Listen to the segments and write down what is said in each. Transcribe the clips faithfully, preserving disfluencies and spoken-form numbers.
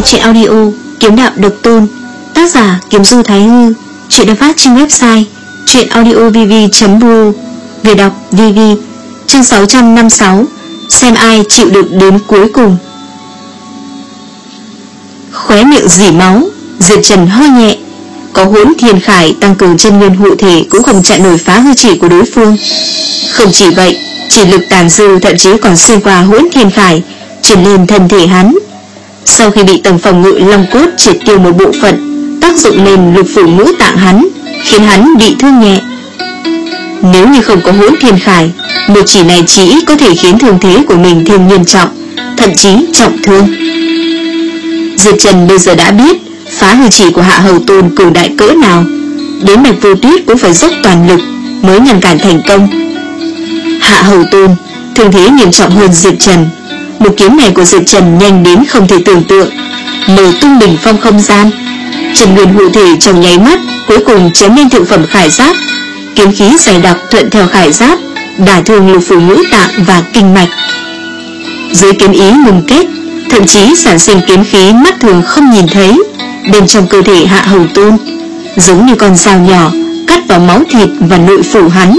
truyện audio Kiếm Đạo Độc Tôn, tác giả Kiếm Du Thái Hư. Truyện được phát trên website truyện audio v v chấm r o. Người đọc vê vê. Chương sáu trăm năm mươi sáu. Xem ai chịu đựng đến cuối cùng. Khóe miệng rỉ máu, Diệp Trần hơi nhẹ. Có Hỗn Thiên Khải tăng cường chân nguyên hộ thể cũng không chặn nổi phá hư chỉ của đối phương. Không chỉ vậy, chỉ lực tàn dư thậm chí còn xuyên qua Hỗn Thiên Khải truyền lên thân thể hắn. Sau khi bị tầng phòng ngự long cốt triệt tiêu một bộ phận, tác dụng lên lục phủ ngũ tạng hắn, khiến hắn bị thương nhẹ. Nếu như không có Hỗn Thiên Khải, một chỉ này chỉ có thể khiến thương thế của mình thêm nghiêm trọng, thậm chí trọng thương. Diệp Trần bây giờ đã biết phá hư chỉ của Hạ Hầu Tôn cường đại cỡ nào, đến Bạch Vô Tuyết cũng phải dốc toàn lực mới ngăn cản thành công. Hạ Hầu Tôn thương thế nghiêm trọng hơn Diệp Trần. Một kiếm này của Diệp Trần nhanh đến không thể tưởng tượng, mở tung bình phong không gian. Trần nguyên hộ thể trong nháy mắt cuối cùng chém lên thượng phẩm khải giáp. Kiếm khí dày đặc thuận theo khải giáp đả thương lục phủ ngũ tạng và kinh mạch. Dưới kiếm ý ngừng kết, thậm chí sản sinh kiếm khí mắt thường không nhìn thấy bên trong cơ thể Hạ Hầu Tôn, giống như con dao nhỏ cắt vào máu thịt và nội phủ hắn.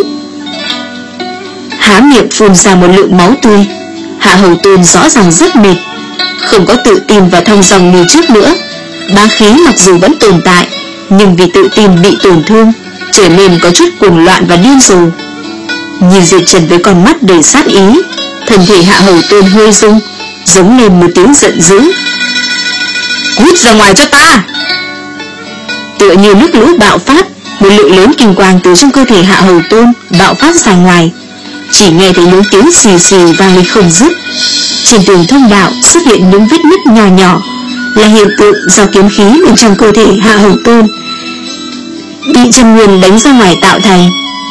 Há miệng phun ra một lượng máu tươi. Hạ Hầu Tôn rõ ràng rất mệt, không có tự tin và thông dong như trước nữa. Bá khí mặc dù vẫn tồn tại, nhưng vì tự tin bị tổn thương, trở nên có chút cuồng loạn và điên rồ. Nhìn Diệp Trần với con mắt đầy sát ý, thân thể Hạ Hầu Tôn hơi rung, giống lên một tiếng giận dữ. Cút ra ngoài cho ta! Tựa như nước lũ bạo phát, một lượng lớn kinh quang từ trong cơ thể Hạ Hầu Tôn bạo phát ra ngoài. Chỉ nghe thấy những tiếng xì xì vang lên không dứt. Trên tường thông đạo xuất hiện những vết nứt nhỏ nhỏ, là hiện tượng do kiếm khí bên trong cơ thể Hạ Hầu Tôn bị chân nguyên đánh ra ngoài tạo thành.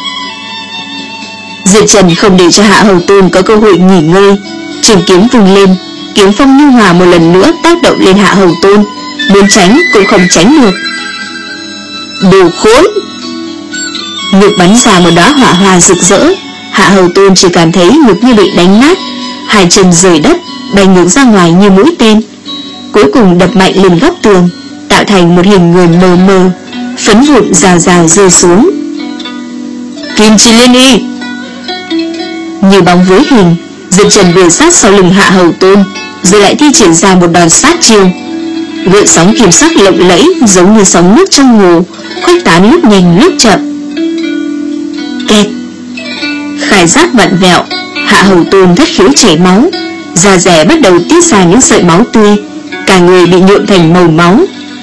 Diệp Trần không để cho Hạ Hầu Tôn có cơ hội nghỉ ngơi, trường kiếm vung lên, kiếm phong nhu hòa một lần nữa tác động lên Hạ Hầu Tôn, muốn tránh cũng không tránh được. Đồ khốn! Ngực bắn ra một đóa hỏa hoa rực rỡ. Hạ Hầu Tôn chỉ cảm thấy ngực như bị đánh nát, hai chân rời đất bay ngược ra ngoài như mũi tên, cuối cùng đập mạnh lên góc tường, tạo thành một hình người mờ mờ, phấn vụn rào rào rơi xuống. Kim Chi Liên Y! Như bóng với hình, Diệp Trần vừa sát sau lưng Hạ Hầu Tôn, rồi lại thi triển ra một đòn sát chiêu. Gợn sóng kim sắc lộng lẫy giống như sóng nước trong hồ, khuếch tán lúc nhanh lúc chậm. Kẹt! Khải giáp vặn vẹo, Hạ Hầu Tôn thất khiếu chảy máu, da rẻ bắt đầu tiết ra những sợi máu tươi, cả người bị nhuộm thành màu máu.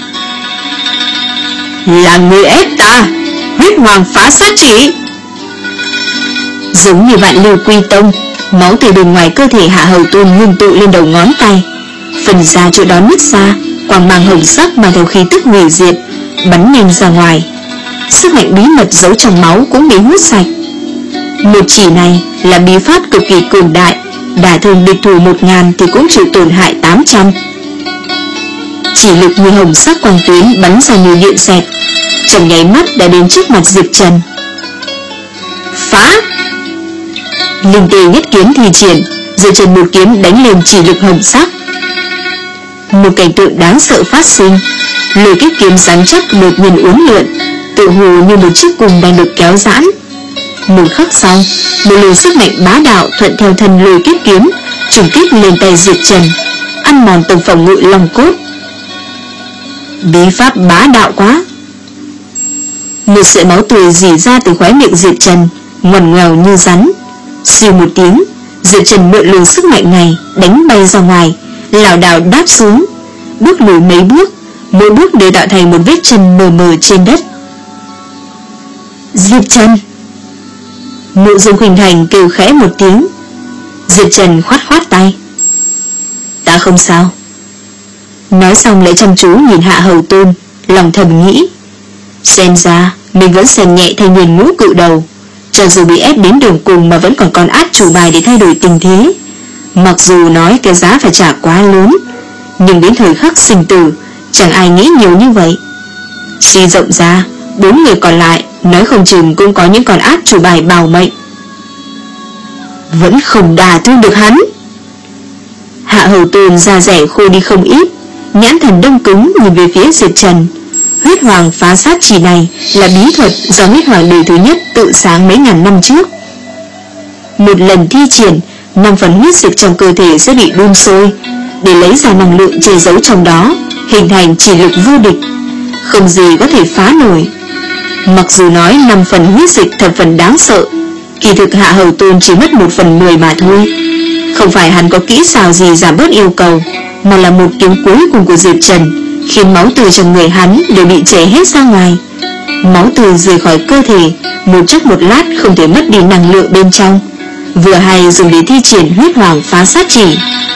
Là người ép ta! Huyết Hoàng phá sát chỉ! Giống như vạn lưu quy tông, máu từ bên ngoài cơ thể Hạ Hầu Tôn ngưng tụ lên đầu ngón tay, phần da chỗ đó nứt ra, quang mang hồng sắc mang theo khí tức hủy diệt bắn nhanh ra ngoài. Sức mạnh bí mật giấu trong máu cũng bị hút sạch. Một chỉ này là bí pháp cực kỳ cường đại, đả thương địch thủ một ngàn thì cũng chịu tổn hại tám trăm. Chỉ lực như hồng sắc quang tuyến bắn ra như điện xẹt, trong nháy mắt đã đến trước mặt Diệp Trần. Phá! Linh tê nhất kiếm thi triển, Diệp Trần một kiếm đánh lên chỉ lực hồng sắc. Một cảnh tượng đáng sợ phát sinh, lôi kích kiếm rắn chắc đột nhiên uốn lượn, tự hồ như một chiếc cung đang được kéo giãn. Một khắc sau, một luồng sức mạnh bá đạo thuận theo thân lôi kích kiếm trùng kích lên tay Diệp Trần, ăn mòn tầng phòng ngự long cốt. Bí pháp bá đạo quá! Một sợi máu tươi rỉ ra từ khóe miệng Diệp Trần, ngoằn ngoèo như rắn. Siêu một tiếng, Diệp Trần mượn luồng sức mạnh này đánh bay ra ngoài, lảo đảo đáp xuống, bước lùi mấy bước, mỗi bước đều tạo thành một vết chân mờ mờ trên đất. Diệp Trần! Mộ Dung Khuynh Thành kêu khẽ một tiếng. Diệp Trần khoát khoát tay. Ta không sao. Nói xong lại chăm chú nhìn Hạ Hầu Tôn, lòng thầm nghĩ, xem ra mình vẫn xem nhẹ thanh niên ngũ cự đầu, cho dù bị ép đến đường cùng mà vẫn còn còn át chủ bài để thay đổi tình thế. Mặc dù nói cái giá phải trả quá lớn, nhưng đến thời khắc sinh tử chẳng ai nghĩ nhiều như vậy. Suy rộng ra, bốn người còn lại nói không chừng cũng có những con át chủ bài bảo mệnh. Vẫn không đả thương được hắn. Hạ Hầu Tôn da rẻ khô đi không ít, nhãn thần đông cứng nhìn về phía Diệp Trần. Huyết hoàng phá sát chỉ này là bí thuật do huyết hoàng đời thứ nhất tự sáng mấy ngàn năm trước. Một lần thi triển, năm phần huyết dịch trong cơ thể sẽ bị đun sôi để lấy ra năng lượng che giấu trong đó, hình thành chỉ lực vô địch, không gì có thể phá nổi. Mặc dù nói năm phần huyết dịch thập phần đáng sợ, kỳ thực Hạ Hầu Tôn chỉ mất một phần mười mà thôi. Không phải hắn có kỹ xảo gì giảm bớt yêu cầu, mà là một tiếng cuối cùng của Diệp Trần khiến máu từ trong người hắn đều bị chảy hết ra ngoài. Máu từ rời khỏi cơ thể, một chốc một lát không thể mất đi năng lượng bên trong, vừa hay dùng để thi triển huyết hoàng phá sát chỉ.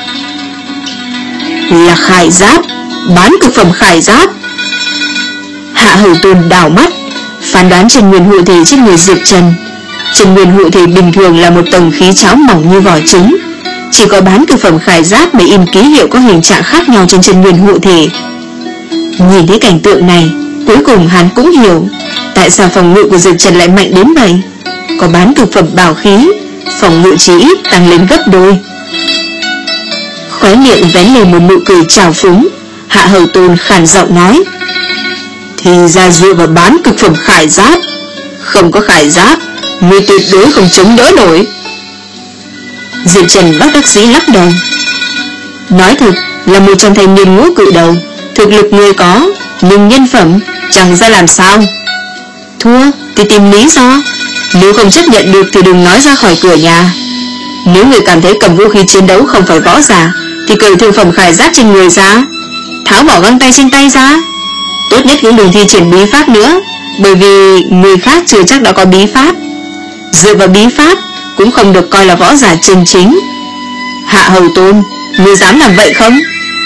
Là khải giáp, bán cực phẩm khải giáp. Hạ Hầu Tôn đảo mắt, phán đoán chân nguyên hộ thể trên người Diệp Trần. Chân nguyên hộ thể bình thường là một tầng khí cháo mỏng như vỏ trứng, chỉ có bán cực phẩm khải giáp mới in ký hiệu có hình trạng khác nhau trên chân nguyên hộ thể. Nhìn thấy cảnh tượng này, cuối cùng hắn cũng hiểu tại sao phòng ngự của Diệp Trần lại mạnh đến vậy. Có bán cực phẩm bảo khí, phòng ngự chỉ ít tăng lên gấp đôi. Khóe miệng vén lên một nụ cười trào phúng, Hạ Hầu Tôn khàn giọng nói: thì ra dựa vào bán cực phẩm khải giáp, không có khải giáp ngươi tuyệt đối không chống đỡ nổi. Diệp Trần bất đắc dĩ lắc đầu. Nói thật là một trong thanh niên ngũ cự đầu, thực lực ngươi có, nhưng nhân phẩm chẳng ra làm sao. Thua thì tìm lý do, nếu không chấp nhận được thì đừng nói ra khỏi cửa nhà. Nếu người cảm thấy cầm vũ khí chiến đấu không phải võ giả, thì cởi thương phẩm khải giáp trên người ra, tháo bỏ găng tay trên tay ra. Tốt nhất cũng đừng thi triển bí pháp nữa, bởi vì người khác chưa chắc đã có bí pháp. Dựa vào bí pháp cũng không được coi là võ giả chân chính. Hạ Hầu Tôn, ngươi dám làm vậy không?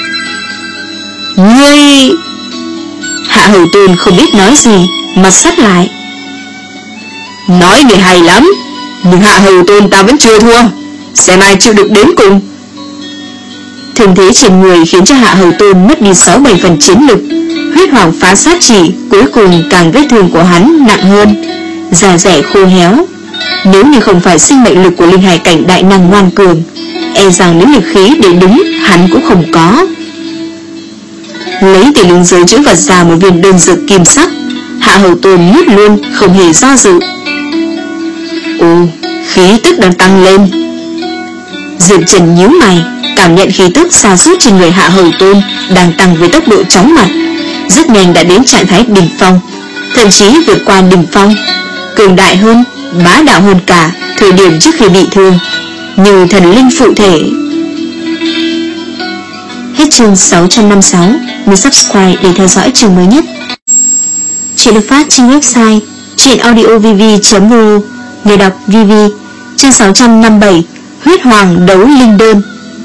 Ngươi... Hạ Hầu Tôn không biết nói gì, mặt sắt lại. Nói thì hay lắm, nhưng Hạ Hầu Tôn ta vẫn chưa thua, xem ai chịu được đến cùng. Thương thế trên người khiến cho Hạ Hầu Tôn mất đi sáu bảy phần chiến lực. Huyết hoàng phá sát chỉ cuối cùng càng vết thương của hắn nặng hơn, da rẻ khô héo. Nếu như không phải sinh mệnh lực của linh hải cảnh đại năng ngoan cường, e rằng nếu lực khí để đứng hắn cũng không có. Lấy từ lưng giới chữ vật ra một viên đơn dược kim sắc, Hạ Hầu Tôn nuốt luôn, không hề do dự. Ồ, khí tức đang tăng lên. Diệp Trần nhíu mày, cảm nhận khí tức sa sút trên người Hạ Hầu Tôn đang tăng với tốc độ chóng mặt, rất nhanh đã đến trạng thái đỉnh phong, thậm chí vượt qua đỉnh phong, cường đại hơn, bá đạo hơn cả thời điểm trước khi bị thương, như thần linh phụ thể. Hết chương sáu trăm năm mươi sáu. Nhớ subscribe để theo dõi chương mới nhất. Chuyện được phát trên website truyệnaudiovv chấm ru. Người đọc vê vê. Chương sáu trăm năm mươi bảy. Huyết hoàng đấu linh đơn.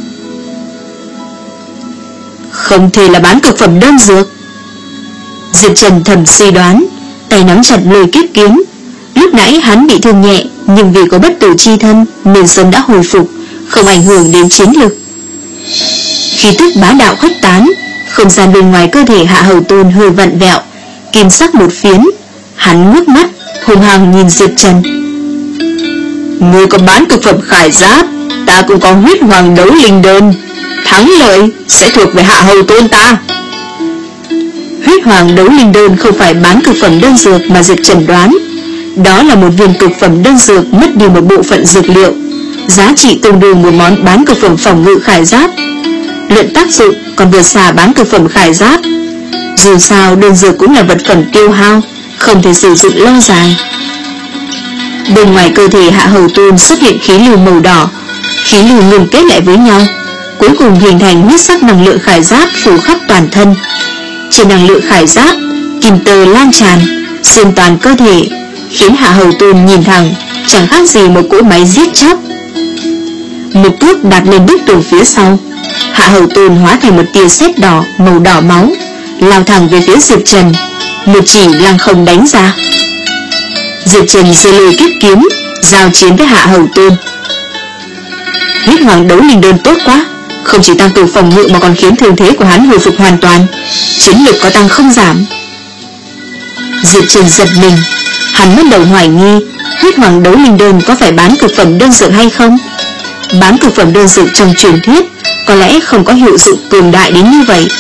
Không thể là bán cực phẩm đơn dược. Diệp Trần thầm suy đoán, tay nắm chặt lôi kiếp kiếm. Lúc nãy hắn bị thương nhẹ, nhưng vì có bất tử chi thân nên sớm đã hồi phục, không ảnh hưởng đến chiến lực. Khí tức bá đạo khuếch tán, không gian bên ngoài cơ thể Hạ Hầu Tôn hơi vặn vẹo, kim sắc một phiến. Hắn ngước mắt hùng hăng nhìn Diệp Trần. Ngươi có bán cực phẩm khải giáp, ta cũng có huyết hoàng đấu linh đơn, thắng lợi sẽ thuộc về Hạ Hầu Tôn ta. Huyết hoàng đấu linh đơn không phải bán cực phẩm đơn dược mà Diệp Trần đoán. Đó là một viên cực phẩm đơn dược mất đi một bộ phận dược liệu, giá trị tương đương một món bán cực phẩm phòng ngự khải giáp. Luận tác dụng còn vượt xa bán cực phẩm khải giáp. Dù sao đơn dược cũng là vật phẩm tiêu hao, không thể sử dụng lâu dài. Bên ngoài cơ thể Hạ Hầu Tôn xuất hiện khí lưu màu đỏ, khí lưu ngừng kết lại với nhau, cuối cùng hình thành huyết sắc năng lượng khải giáp phủ khắp toàn thân. Trên năng lượng khải giáp, kim tơ lan tràn xuyên toàn cơ thể, khiến Hạ Hầu Tôn nhìn thẳng chẳng khác gì một cỗ máy giết chóc. Một cước đặt lên bức tường phía sau, Hạ Hầu Tôn hóa thành một tia sét đỏ màu đỏ máu, lao thẳng về phía Diệp Trần, một chỉ lăng không đánh ra. Diệp Trần giơ lôi kiếp kiếm giao chiến với Hạ Hầu Tôn. Huyết hoàng đấu linh đơn tốt quá, không chỉ tăng cường phòng ngự mà còn khiến thương thế của hắn hồi phục hoàn toàn, chiến lực có tăng không giảm. Diệp Trần giật mình, hắn bắt đầu hoài nghi huyết hoàng đấu linh đơn có phải bán cực phẩm đơn dược hay không. Bán cực phẩm đơn dược trong truyền thuyết có lẽ không có hiệu dụng cường đại đến như vậy,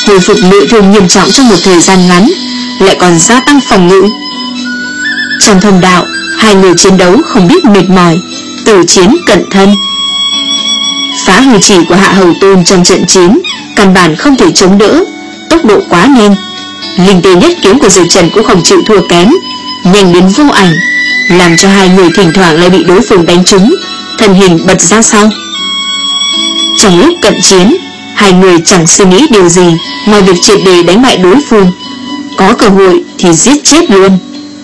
hồi phục nội thương nghiêm trọng trong một thời gian ngắn, lại còn gia tăng phòng ngự. Trong thông đạo, hai người chiến đấu không biết mệt mỏi, tử chiến cận thân. Phá hư chỉ của Hạ Hầu Tôn trong trận chiến căn bản không thể chống đỡ, tốc độ quá nhanh. Linh tê nhất kiếm của Diệp Trần cũng không chịu thua kém, nhanh đến vô ảnh, làm cho hai người thỉnh thoảng lại bị đối phương đánh trúng, thân hình bật ra sau. Trong lúc cận chiến, hai người chẳng suy nghĩ điều gì ngoài việc triệt để đánh bại đối phương, có cơ hội thì giết chết luôn.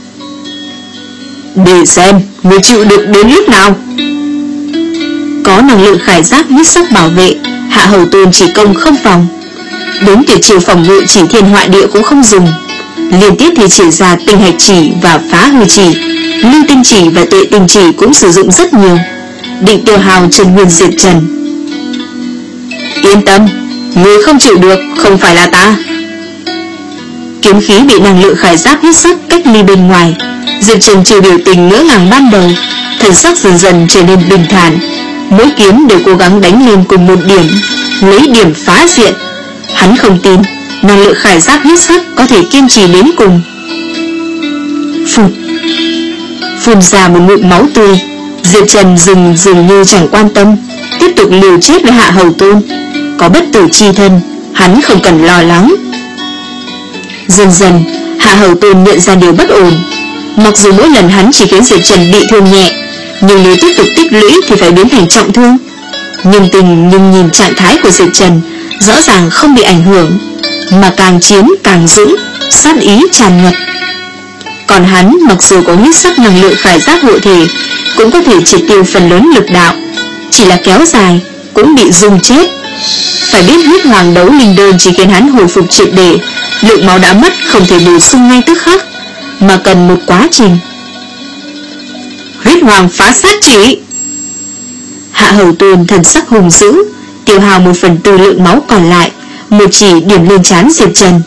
Để xem người chịu được đến lúc nào. Có năng lượng khải giáp huyết sắc bảo vệ, Hạ Hầu Tôn chỉ công không phòng, đến tuyệt chiêu phòng ngự chỉ thiên họa địa cũng không dùng, liên tiếp thì chỉ ra tinh hạch chỉ và phá hư chỉ, lưu tinh chỉ và tuệ tinh chỉ cũng sử dụng rất nhiều, định tiêu hao chân nguyên Diệp Trần. Yên tâm, người không chịu được không phải là ta. Kiếm khí bị năng lượng khải giáp huyết sắc cách ly bên ngoài, Diệp Trần trừ biểu tình ngỡ ngàng ban đầu, thần sắc dần dần trở nên bình thản. Mỗi kiếm đều cố gắng đánh lên cùng một điểm, lấy điểm phá diện. Hắn không tin năng lượng khải giáp huyết sắc có thể kiên trì đến cùng. Phụt, phun ra một ngụm máu tươi. Diệp Trần dừng dường như chẳng quan tâm, tiếp tục liều chết với Hạ Hầu Tôn. Có bất tử chi thân, hắn không cần lo lắng. Dần dần, Hạ Hầu Tôn nhận ra điều bất ổn. Mặc dù mỗi lần hắn chỉ khiến Diệp Trần bị thương nhẹ, nhưng nếu tiếp tục tích lũy thì phải biến thành trọng thương. Nhưng tình nhưng nhìn trạng thái của Diệp Trần rõ ràng không bị ảnh hưởng, mà càng chiến càng dũng, sát ý tràn ngập. Còn hắn mặc dù có huyết sắc năng lượng khải giáp hộ thể, cũng có thể triệt tiêu phần lớn lực đạo, chỉ là kéo dài cũng bị rung chết. Phải biết huyết hoàng đấu linh đơn chỉ khiến hắn hồi phục triệt để, lượng máu đã mất không thể bổ sung ngay tức khắc, mà cần một quá trình. Huyết hoàng phá sát chỉ. Hạ Hầu Tôn thần sắc hùng dữ, tiêu hao một phần tư lượng máu còn lại, một chỉ điểm lên trán Diệp Trần.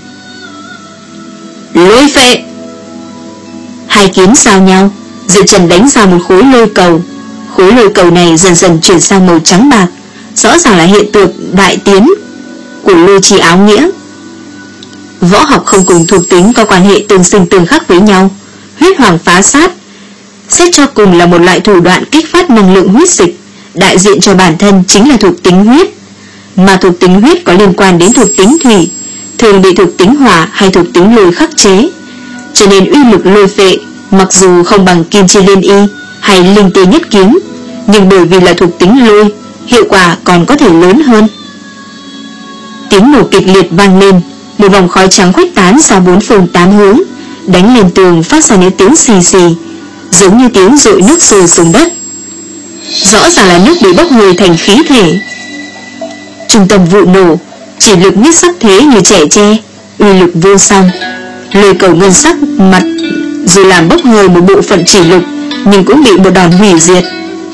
Lôi phệ. Hai kiếm giao nhau, Diệp Trần đánh ra một khối lôi cầu. Khối lôi cầu này dần dần chuyển sang màu trắng bạc, rõ ràng là hiện tượng đại tiến của lôi chi áo nghĩa. Võ học không cùng thuộc tính có quan hệ tương sinh tương khắc với nhau. Huyết hoàng phá sát xét cho cùng là một loại thủ đoạn kích phát năng lượng huyết dịch, đại diện cho bản thân chính là thuộc tính huyết, mà thuộc tính huyết có liên quan đến thuộc tính thủy, thường bị thuộc tính hỏa hay thuộc tính lôi khắc chế, cho nên uy lực lôi phệ mặc dù không bằng kim chi liên y hay linh tê nhất kiếm, nhưng bởi vì là thuộc tính lôi, hiệu quả còn có thể lớn hơn. Tiếng nổ kịch liệt vang lên, một vòng khói trắng khuếch tán ra bốn phương tám hướng, đánh lên tường phát ra những tiếng xì xì, giống như tiếng dội nước sôi xuống đất. Rõ ràng là nước bị bốc hơi thành khí thể. Trung tâm vụ nổ, chỉ lực nhất sắc thế như trẻ tre, uy lực vô song. Lôi cầu ngân sắc mặt dù làm bốc hơi một bộ phận chỉ lực, nhưng cũng bị một đòn hủy diệt.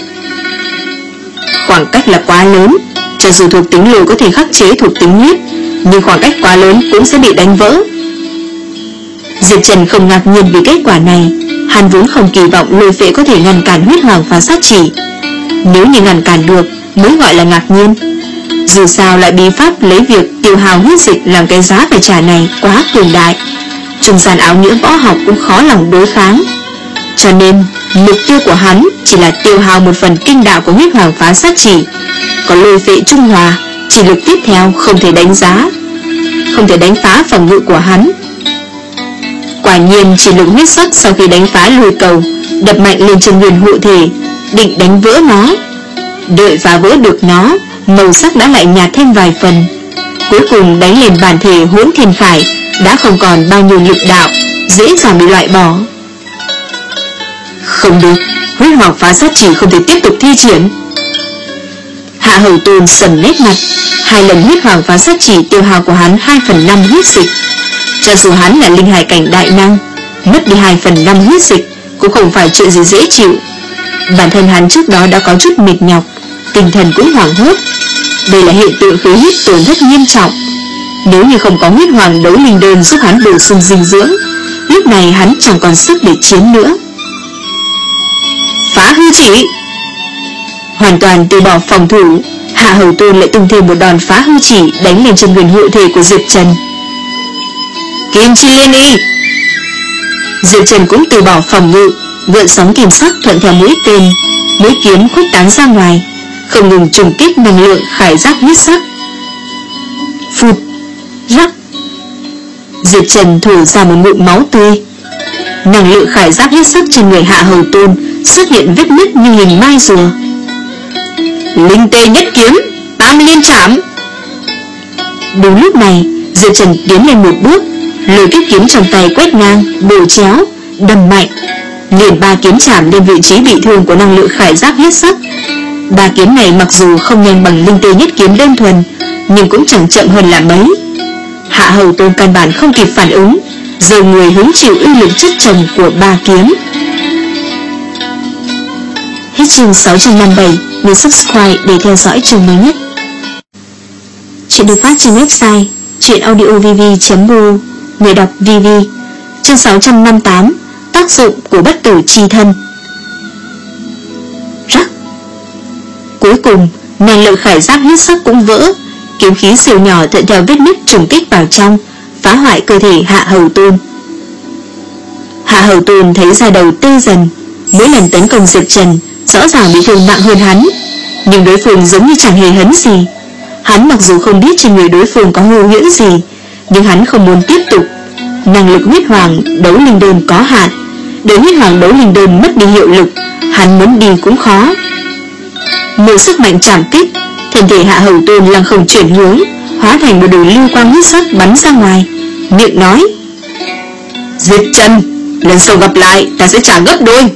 Khoảng cách là quá lớn, cho dù thuộc tính lôi có thể khắc chế thuộc tính huyết, nhưng khoảng cách quá lớn cũng sẽ bị đánh vỡ. Diệp Trần không ngạc nhiên vì kết quả này, hắn vốn không kỳ vọng lôi phệ có thể ngăn cản huyết hoàng phá sát chỉ. Nếu như ngăn cản được mới gọi là ngạc nhiên. Dù sao lại bí pháp lấy việc tiêu hao huyết dịch làm cái giá phải trả này quá cường đại, trung gian áo nghĩa võ học cũng khó lòng đối kháng. Cho nên mục tiêu của hắn chỉ là tiêu hao một phần kinh đạo của huyết hoàng phá sát chỉ. Còn lôi phệ trung hòa, chỉ lực tiếp theo không thể đánh giá, không thể đánh phá phòng ngự của hắn. Quả nhiên chỉ lực huyết sắc sau khi đánh phá lôi cầu, đập mạnh lên chân nguyên hộ thể, định đánh vỡ nó. Đợi phá vỡ được nó, màu sắc đã lại nhạt thêm vài phần. Cuối cùng đánh lên bản thể hỗn thiên khải, đã không còn bao nhiêu lực đạo, dễ dàng bị loại bỏ. Không được, huyết hoàng phá sát chỉ không thể tiếp tục thi triển. Hạ Hầu Tôn sầm nét mặt, hai lần huyết hoàng phá sát chỉ tiêu hao của hắn hai phần năm huyết dịch. Cho dù hắn là linh hải cảnh đại năng, mất đi hai phần năm huyết dịch cũng không phải chuyện gì dễ chịu. Bản thân hắn trước đó đã có chút mệt nhọc, tinh thần cũng hoảng hốt. Đây là hiện tượng khí huyết tổn thất nghiêm trọng. Nếu như không có huyết hoàng đấu linh đơn giúp hắn bổ sung dinh dưỡng, lúc này hắn chẳng còn sức để chiến nữa. Phá hư chỉ. Hoàn toàn từ bỏ phòng thủ, Hạ Hầu Tôn lại tung thêm một đòn phá hư chỉ đánh lên chân nguyên hộ thể của Diệp Trần. Kim Chi Liên Y. Diệp Trần cũng từ bỏ phòng ngự, gợn sóng kim sắc thuận theo mũi tên, mũi kiếm khuếch tán ra ngoài, không ngừng trùng kích năng lượng khải giáp huyết sắc. Phụt, rắc. Diệp Trần thổ ra một ngụm máu tươi. Năng lượng khải giáp huyết sắc trên người Hạ Hầu Tôn xuất hiện vết nứt như hình mai rùa. Linh tê nhất kiếm, tam liên trảm. Đúng lúc này, Diệp Trần tiến lên một bước, lôi tiếp kiếm trong tay quét ngang, bổ chéo, đâm mạnh, liền ba kiếm chạm lên vị trí bị thương của năng lượng khải giáp huyết sắc. Ba kiếm này mặc dù không nhanh bằng linh tê nhất kiếm đơn thuần, nhưng cũng chẳng chậm hơn là mấy. Hạ Hầu Tôn căn bản không kịp phản ứng, giờ người hứng chịu uy lực chất chồng của ba kiếm. Hết chương sáu trăm năm mươi bảy, nhấn subscribe để theo dõi chương mới nhất. Chuyện được phát trên website truyện audio v v chấm r o, người đọc vê vê. Chương sáu trăm năm mươi tám, tác dụng của bất tử chi thân. Rắc. Cuối cùng, năng lượng khải giáp huyết sắc cũng vỡ, kiếm khí siêu nhỏ thuận theo vết nứt trùng kích vào trong, phá hoại cơ thể Hạ Hầu Tôn. Hạ Hầu Tôn thấy da đầu tê dần, mỗi lần tấn công Diệp Trần rõ ràng bị thương nặng hơn hắn, nhưng đối phương giống như chẳng hề hấn gì. Hắn mặc dù không biết trên người đối phương có hư huyễn gì, nhưng hắn không muốn tiếp tục. Năng lực huyết hoàng đấu linh đơn có hạn, để huyết hoàng đấu linh đơn mất đi hiệu lực, hắn muốn đi cũng khó. Một sức mạnh trảm kích, thân thể Hạ Hầu Tôn lăng không chuyển hướng, hóa thành một đường lưu quang huyết sắc bắn ra ngoài, miệng nói: Diệp Trần, lần sau gặp lại ta sẽ trả gấp đôi.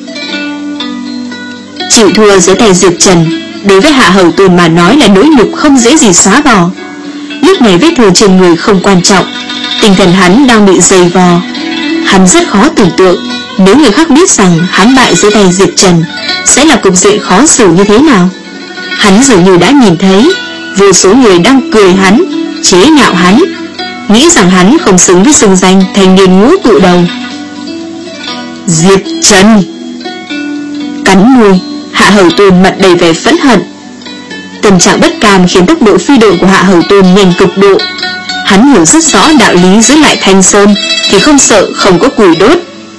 Chịu thua dưới tay Diệp Trần đối với Hạ Hầu Tôn mà nói là nỗi nhục không dễ gì xóa bỏ. Lúc này vết thương trên người không quan trọng, tinh thần hắn đang bị dày vò. Hắn rất khó tưởng tượng nếu người khác biết rằng hắn bại dưới tay Diệp Trần sẽ là cục diện khó xử như thế nào. Hắn dường như đã nhìn thấy vô số người đang cười hắn, chế nhạo hắn, nghĩ rằng hắn không xứng với xưng danh thanh niên ngũ tụ đầu. Diệp Trần. Cắn môi, Hạ Hầu Tôn mặt đầy vẻ phẫn hận. Tâm trạng bất cam khiến tốc độ phi độn của Hạ Hầu Tôn nhanh cực độ. Hắn hiểu rất rõ đạo lý giữ lại Thanh Sơn thì không sợ không có củi đốt.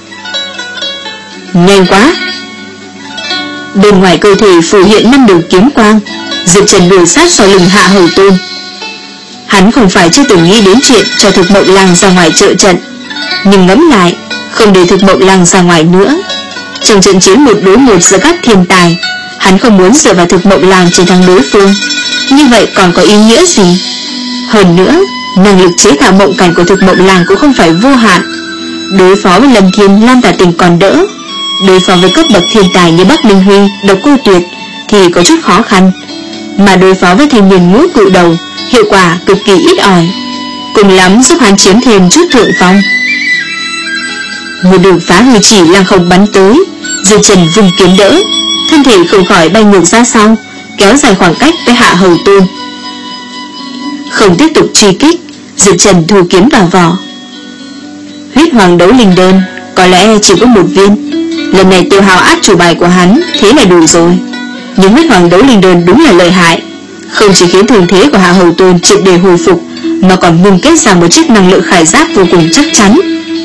Nhanh quá. Bên ngoài cơ thể phủ hiện năm đường kiếm quang, Diệp Trần đuổi sát sau lưng Hạ Hầu Tôn. Hắn không phải chưa từng nghĩ đến chuyện cho Thực Mộng Lang ra ngoài trợ trận, nhưng ngẫm lại, không để Thực Mộng Lang ra ngoài nữa. Trong trận chiến một đối một giữa các thiên tài, hắn không muốn dựa vào Thực Mộng Lang chiến thắng đối phương. Như vậy còn có ý nghĩa gì? Hơn nữa, năng lực chế tạo mộng cảnh của Thực Mộng Lang cũng không phải vô hạn. Đối phó với Lâm Thiên, Lam Tả Tình còn đỡ, đối phó với cấp bậc thiên tài như Bắc Minh Huy, Độc Cô Tuyệt thì có chút khó khăn. Mà đối phó với thanh niên ngũ cự đầu, hiệu quả cực kỳ ít ỏi, cùng lắm giúp hắn chiếm thêm chút thượng phong. Một đường phá hư chỉ lăng không bắn tới, Diệp Trần vùng kiếm đỡ, thân thể không khỏi bay ngược ra sau, kéo dài khoảng cách với Hạ Hầu Tôn. Không tiếp tục truy kích, Diệp Trần thu kiếm vào vỏ. Huyết hoàng đấu linh đơn có lẽ chỉ có một viên, lần này tiêu hao át chủ bài của hắn, thế là đủ rồi. Nhưng huyết hoàng đấu linh đơn đúng là lợi hại, không chỉ khiến thương thế của Hạ Hầu Tôn triệt để hồi phục, mà còn ngưng kết ra một chiếc năng lượng khải giáp vô cùng chắc chắn.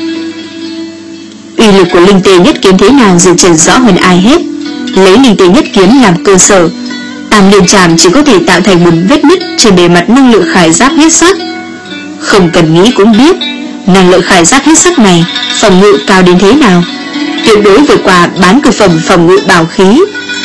Uy lực của linh tê nhất kiếm thế nào Diệp Trần rõ hơn ai hết. Lấy linh tê nhất kiếm làm cơ sở, tam liên trảm chỉ có thể tạo thành một vết nứt trên bề mặt năng lượng khải giáp huyết sắc. Không cần nghĩ cũng biết, năng lượng khải giáp huyết sắc này phòng ngự cao đến thế nào, tuyệt đối vượt qua bán cực phẩm phòng ngự bảo khí.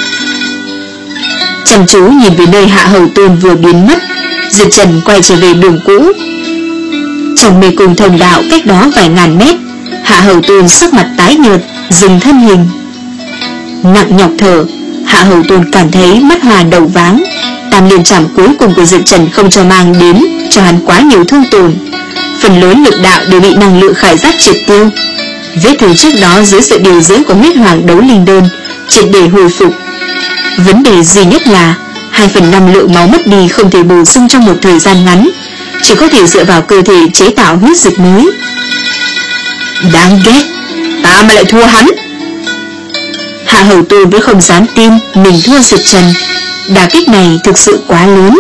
Chăm chú nhìn về nơi Hạ Hầu Tôn vừa biến mất, Diệp Trần quay trở về đường cũ. Trong mê cung thông đạo cách đó vài ngàn mét, Hạ Hầu Tôn sắc mặt tái nhợt, dừng thân hình. Nặng nhọc thở, Hạ Hầu Tôn cảm thấy mắt hòa đầu váng. Tam liên trảm cuối cùng của Diệp Trần không cho mang đến cho hắn quá nhiều thương tổn, phần lớn lực đạo đều bị năng lượng khải giáp triệt tiêu. Vết thương trước đó dưới sự điều dưỡng của huyết hoàng đấu linh đơn triệt để hồi phục. Vấn đề duy nhất là hai phần năm lượng máu mất đi không thể bổ sung trong một thời gian ngắn, chỉ có thể dựa vào cơ thể chế tạo huyết dịch mới. Đáng ghét, ta mà lại thua hắn. Hạ Hầu Tôn vẫn không dám tin mình thua Diệp Trần. đả kích này thực sự quá lớn.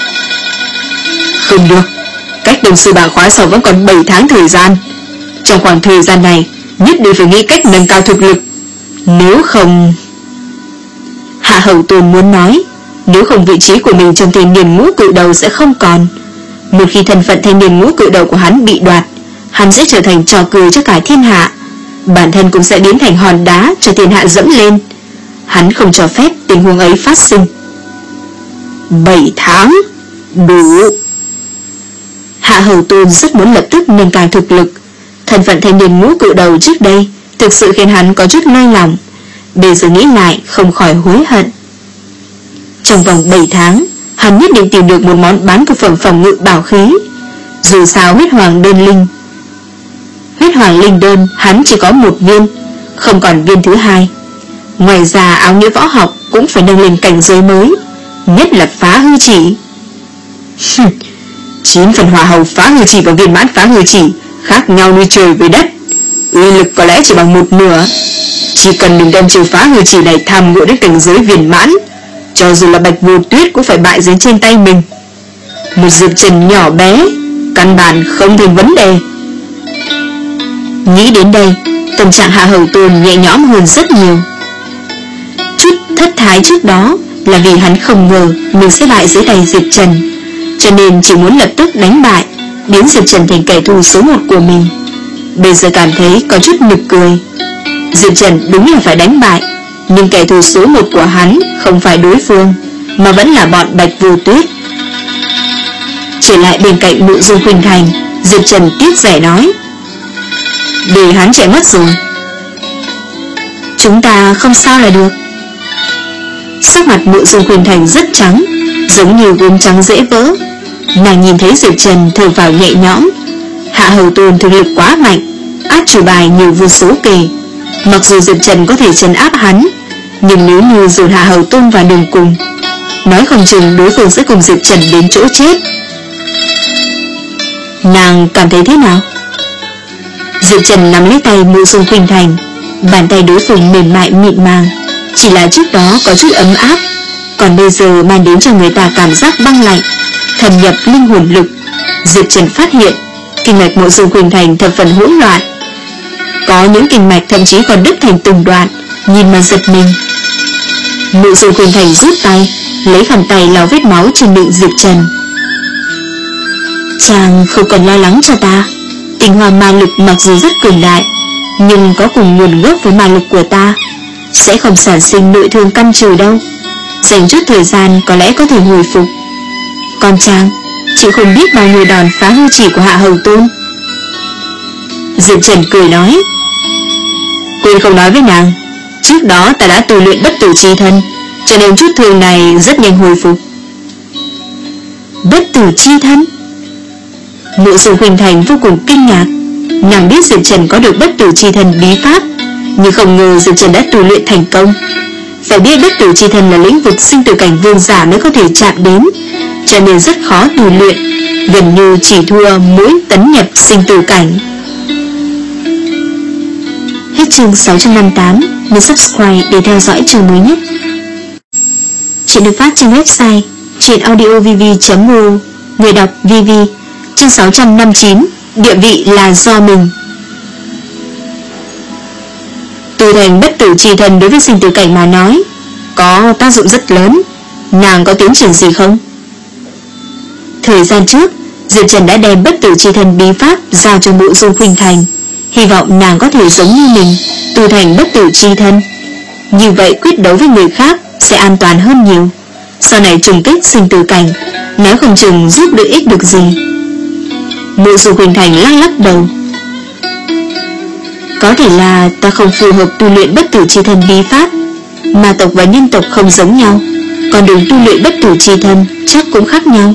Không được, cách đồng sư bảng khóa sau vẫn còn bảy tháng thời gian. Trong khoảng thời gian này nhất định phải nghĩ cách nâng cao thực lực. Nếu không... Hạ Hầu Tôn muốn nói, nếu không vị trí của mình trong thanh niên ngũ cự đầu sẽ không còn. Một khi thân phận thanh niên ngũ cự đầu của hắn bị đoạt, hắn sẽ trở thành trò cười cho cả thiên hạ, bản thân cũng sẽ biến thành hòn đá cho thiên hạ dẫm lên. Hắn không cho phép tình huống ấy phát sinh. Bảy tháng đủ. Hạ Hầu Tôn rất muốn lập tức nâng cao thực lực. Thân phận thanh niên ngũ cự đầu trước đây thực sự khiến hắn có chút lơi lòng, bây giờ nghĩ lại không khỏi hối hận. Trong vòng bảy tháng, hắn nhất định tìm được một món bán thực phẩm phòng ngự bảo khí. Dù sao huyết hoàng đơn linh Huyết hoàng linh đơn hắn chỉ có một viên, không còn viên thứ hai. Ngoài ra áo nghĩa võ học cũng phải nâng lên cảnh giới mới, nhất là phá hư chỉ. Chín phần hỏa hầu phá hư chỉ và viên mãn phá hư chỉ khác nhau như trời với đất, uy lực có lẽ chỉ bằng một nửa. Chỉ cần đừng đem chiêu phá hư chỉ này tham ngộ đến cảnh giới viên mãn, cho dù là Bạch Vô Tuyết cũng phải bại dưới trên tay mình. Một Diệp Trần nhỏ bé, căn bản không thành vấn đề. Nghĩ đến đây, tâm trạng Hạ Hầu Tôn nhẹ nhõm hơn rất nhiều. Chút thất thái trước đó là vì hắn không ngờ mình sẽ bại dưới tay Diệp Trần, cho nên chỉ muốn lập tức đánh bại, biến Diệp Trần thành kẻ thù số một của mình. Bây giờ cảm thấy có chút nực cười. Diệp Trần đúng là phải đánh bại, nhưng kẻ thù số một của hắn không phải đối phương, mà vẫn là bọn Bạch Vô Tuyết. Trở lại bên cạnh Mộ Dung Khuynh Thành, Diệp Trần tiếc rẻ nói: để hắn chạy mất rồi. Chúng ta không sao là được. Sắc mặt Mộ Dung Khuynh Thành rất trắng, giống như gốm trắng dễ vỡ. Nàng nhìn thấy Diệp Trần thở vào nhẹ nhõm. Hạ Hầu Tôn thực lực quá mạnh, át chủ bài nhiều vô số kể. Mặc dù Diệp Trần có thể trấn áp hắn, nhưng nếu như dồn Hạ Hầu Tôn vào đường cùng, nói không chừng đối phương sẽ cùng Diệp Trần đến chỗ chết. Nàng cảm thấy thế nào? Diệp Trần nắm lấy tay Mộ Dung Khuynh Thành, bàn tay đối phương mềm mại mịn màng, chỉ là trước đó có chút ấm áp, còn bây giờ mang đến cho người ta cảm giác băng lạnh, thâm nhập linh hồn lực. Diệp Trần phát hiện kinh mạch Mộ Dung Khuynh Thành thập phần hỗn loạn, có những kinh mạch thậm chí còn đứt thành từng đoạn, nhìn mà giật mình. Mộ Dung Khuynh Thành rút tay, lấy khăn tay lau vết máu trên miệng Diệp Trần. Chàng không cần lo lắng cho ta. Tinh hoa ma lực mặc dù rất cường đại, nhưng có cùng nguồn gốc với ma lực của ta, sẽ không sản sinh nội thương căn trừ đâu. Dành chút thời gian có lẽ có thể hồi phục. Còn chàng, chị không biết bao nhiêu đòn phá hư chỉ của Hạ Hầu Tôn. Diệp Trần cười nói: quên không nói với nàng, trước đó ta đã tu luyện bất tử chi thân, cho nên chút thương này rất nhanh hồi phục. Bất tử chi thân? Mộ Dung Khuynh Thành vô cùng kinh ngạc. Nàng biết Diệp Trần có được bất tử chi thân bí pháp, nhưng không ngờ Diệp Trần đã tu luyện thành công. Phải biết bất tử chi thân là lĩnh vực sinh tử cảnh vương giả mới có thể chạm đến, cho nên rất khó tu luyện, gần như chỉ thua mỗi tấn nhập sinh tử cảnh. Hết chương sáu trăm năm mươi tám. Nhấn subscribe để theo dõi chương mới nhất. Chuyện được phát trên website truyện audio v v chấm r o. Người đọc vê vê. Chương sáu trăm năm mươi chín. Địa vị là do mình. Tu thành bất tử chi thân đối với sinh tử cảnh mà nói có tác dụng rất lớn. Nàng có tiến triển gì không? Thời gian trước, Diệp Trần đã đem bất tử chi thân bí pháp giao cho Mộ Dung Khuynh Thành, hy vọng nàng có thể giống như mình tu thành bất tử chi thân. Như vậy quyết đấu với người khác sẽ an toàn hơn nhiều. Sau này trùng kích sinh tử cảnh, nếu không chừng giúp được ích được gì. Mộ Dung Khuynh Thành lắc lắc đầu. Có thể là ta không phù hợp tu luyện bất tử chi thân bí pháp. Ma tộc và nhân tộc không giống nhau, còn đường tu luyện bất tử chi thân chắc cũng khác nhau.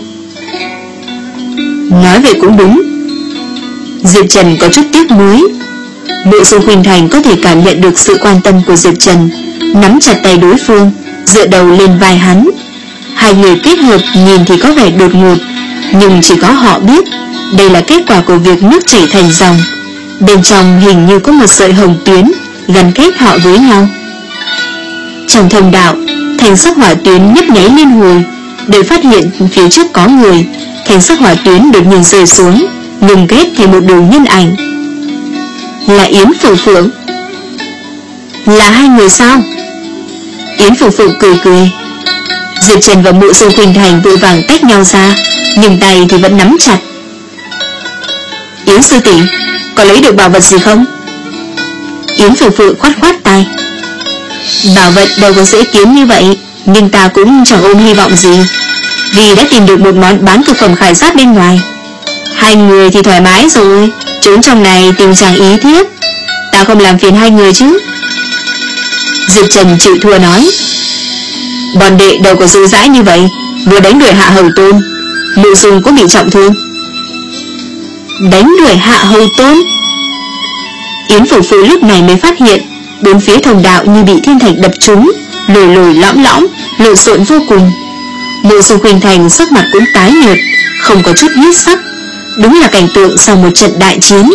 Nói vậy cũng đúng. Diệp Trần có chút tiếc nuối. Mộ Dung Khuynh Thành có thể cảm nhận được sự quan tâm của Diệp Trần, nắm chặt tay đối phương, dựa đầu lên vai hắn. Hai người kết hợp nhìn thì có vẻ đột ngột, nhưng chỉ có họ biết đây là kết quả của việc nước chảy thành dòng. Bên trong hình như có một sợi hồng tuyến gắn kết họ với nhau. Trong thông đạo, Thành sắc hỏa tuyến nhấp nháy liên hồi, để phát hiện phía trước có người. Thành sắc hỏa tuyến đột nhiên rơi xuống, ngừng kết thành một đường nhân ảnh. Là Yến Phượng Phượng. Là hai người sao? Yến Phượng Phượng cười cười. Diệp Trần và Mộ Dương Khuynh Thành vội vàng tách nhau ra, nhưng tay thì vẫn nắm chặt. Yến sư tỷ, có lấy được bảo vật gì không? Yến Phượng Phượng khoát khoát tay. Bảo vật đâu có dễ kiếm như vậy, nhưng ta cũng chẳng ôm hy vọng gì, vì đã tìm được một món bán cực phẩm khải giáp bên ngoài. Hai người thì thoải mái rồi, trốn trong này tìm chàng ý thiếp, ta không làm phiền hai người chứ. Diệp Trần chịu thua nói. Bọn đệ đâu có dư dãi như vậy, vừa đánh đuổi Hạ Hầu Tôn, Mộ Dương có bị trọng thương. Đánh đuổi Hạ Hầu Tôn? Yến Phượng Phượng lúc này mới phát hiện bốn phía thông đạo như bị thiên thạch đập trúng, lồi lồi lõm lõm, lộn xộn vô cùng. Mộ Dương Khuynh Thành sắc mặt cũng tái nhợt, không có chút huyết sắc, đúng là cảnh tượng sau một trận đại chiến.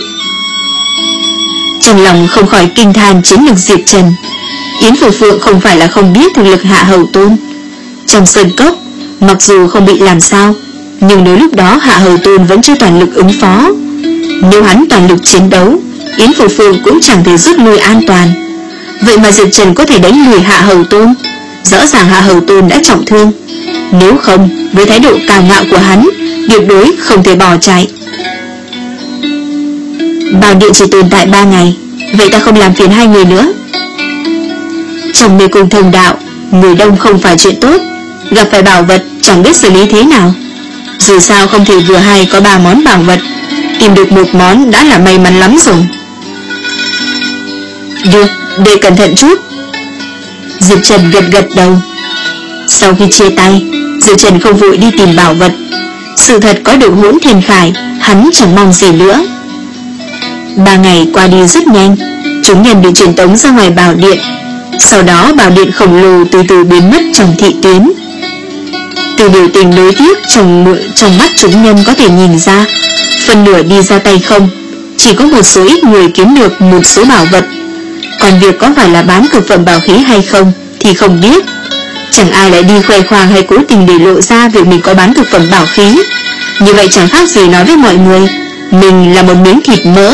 Trong lòng không khỏi kinh than chiến lực Diệp Trần. Yến Phượng Phượng không phải là không biết thực lực Hạ Hầu Tôn. Trong sơn cốc, mặc dù không bị làm sao, nhưng nếu lúc đó Hạ Hầu Tôn vẫn chưa toàn lực ứng phó, nếu hắn toàn lực chiến đấu, Yến Phượng Phượng cũng chẳng thể rút lui an toàn. Vậy mà Diệp Trần có thể đánh lùi Hạ Hầu Tôn, rõ ràng Hạ Hầu Tôn đã trọng thương. Nếu không, với thái độ cao ngạo của hắn, tuyệt đối không thể bỏ chạy. Bảo điện chỉ tồn tại ba ngày, vậy ta không làm phiền hai người nữa. Trong mê cung thông đạo, người đông không phải chuyện tốt, gặp phải bảo vật chẳng biết xử lý thế nào. Dù sao không thể vừa hay có ba món bảo vật, tìm được một món đã là may mắn lắm rồi. Được, để cẩn thận chút. Diệp Trần gật gật đầu. Sau khi chia tay, Diệp Trần không vội đi tìm bảo vật. Sự thật có được Hỗn Thiên Khải, hắn chẳng mong gì nữa. Ba ngày qua đi rất nhanh, chúng nhân bị truyền tống ra ngoài bảo điện. Sau đó bảo điện khổng lồ từ từ biến mất trong thị tuyến. Từ biểu tình đối tiếc trong, trong mắt chúng nhân có thể nhìn ra, phần nửa đi ra tay không, chỉ có một số ít người kiếm được một số bảo vật. Còn việc có phải là bán cực phẩm bảo khí hay không thì không biết. Chẳng ai lại đi khoe khoang hay cố tình để lộ ra việc mình có bán cực phẩm bảo khí. Như vậy chẳng khác gì nói với mọi người mình là một miếng thịt mỡ.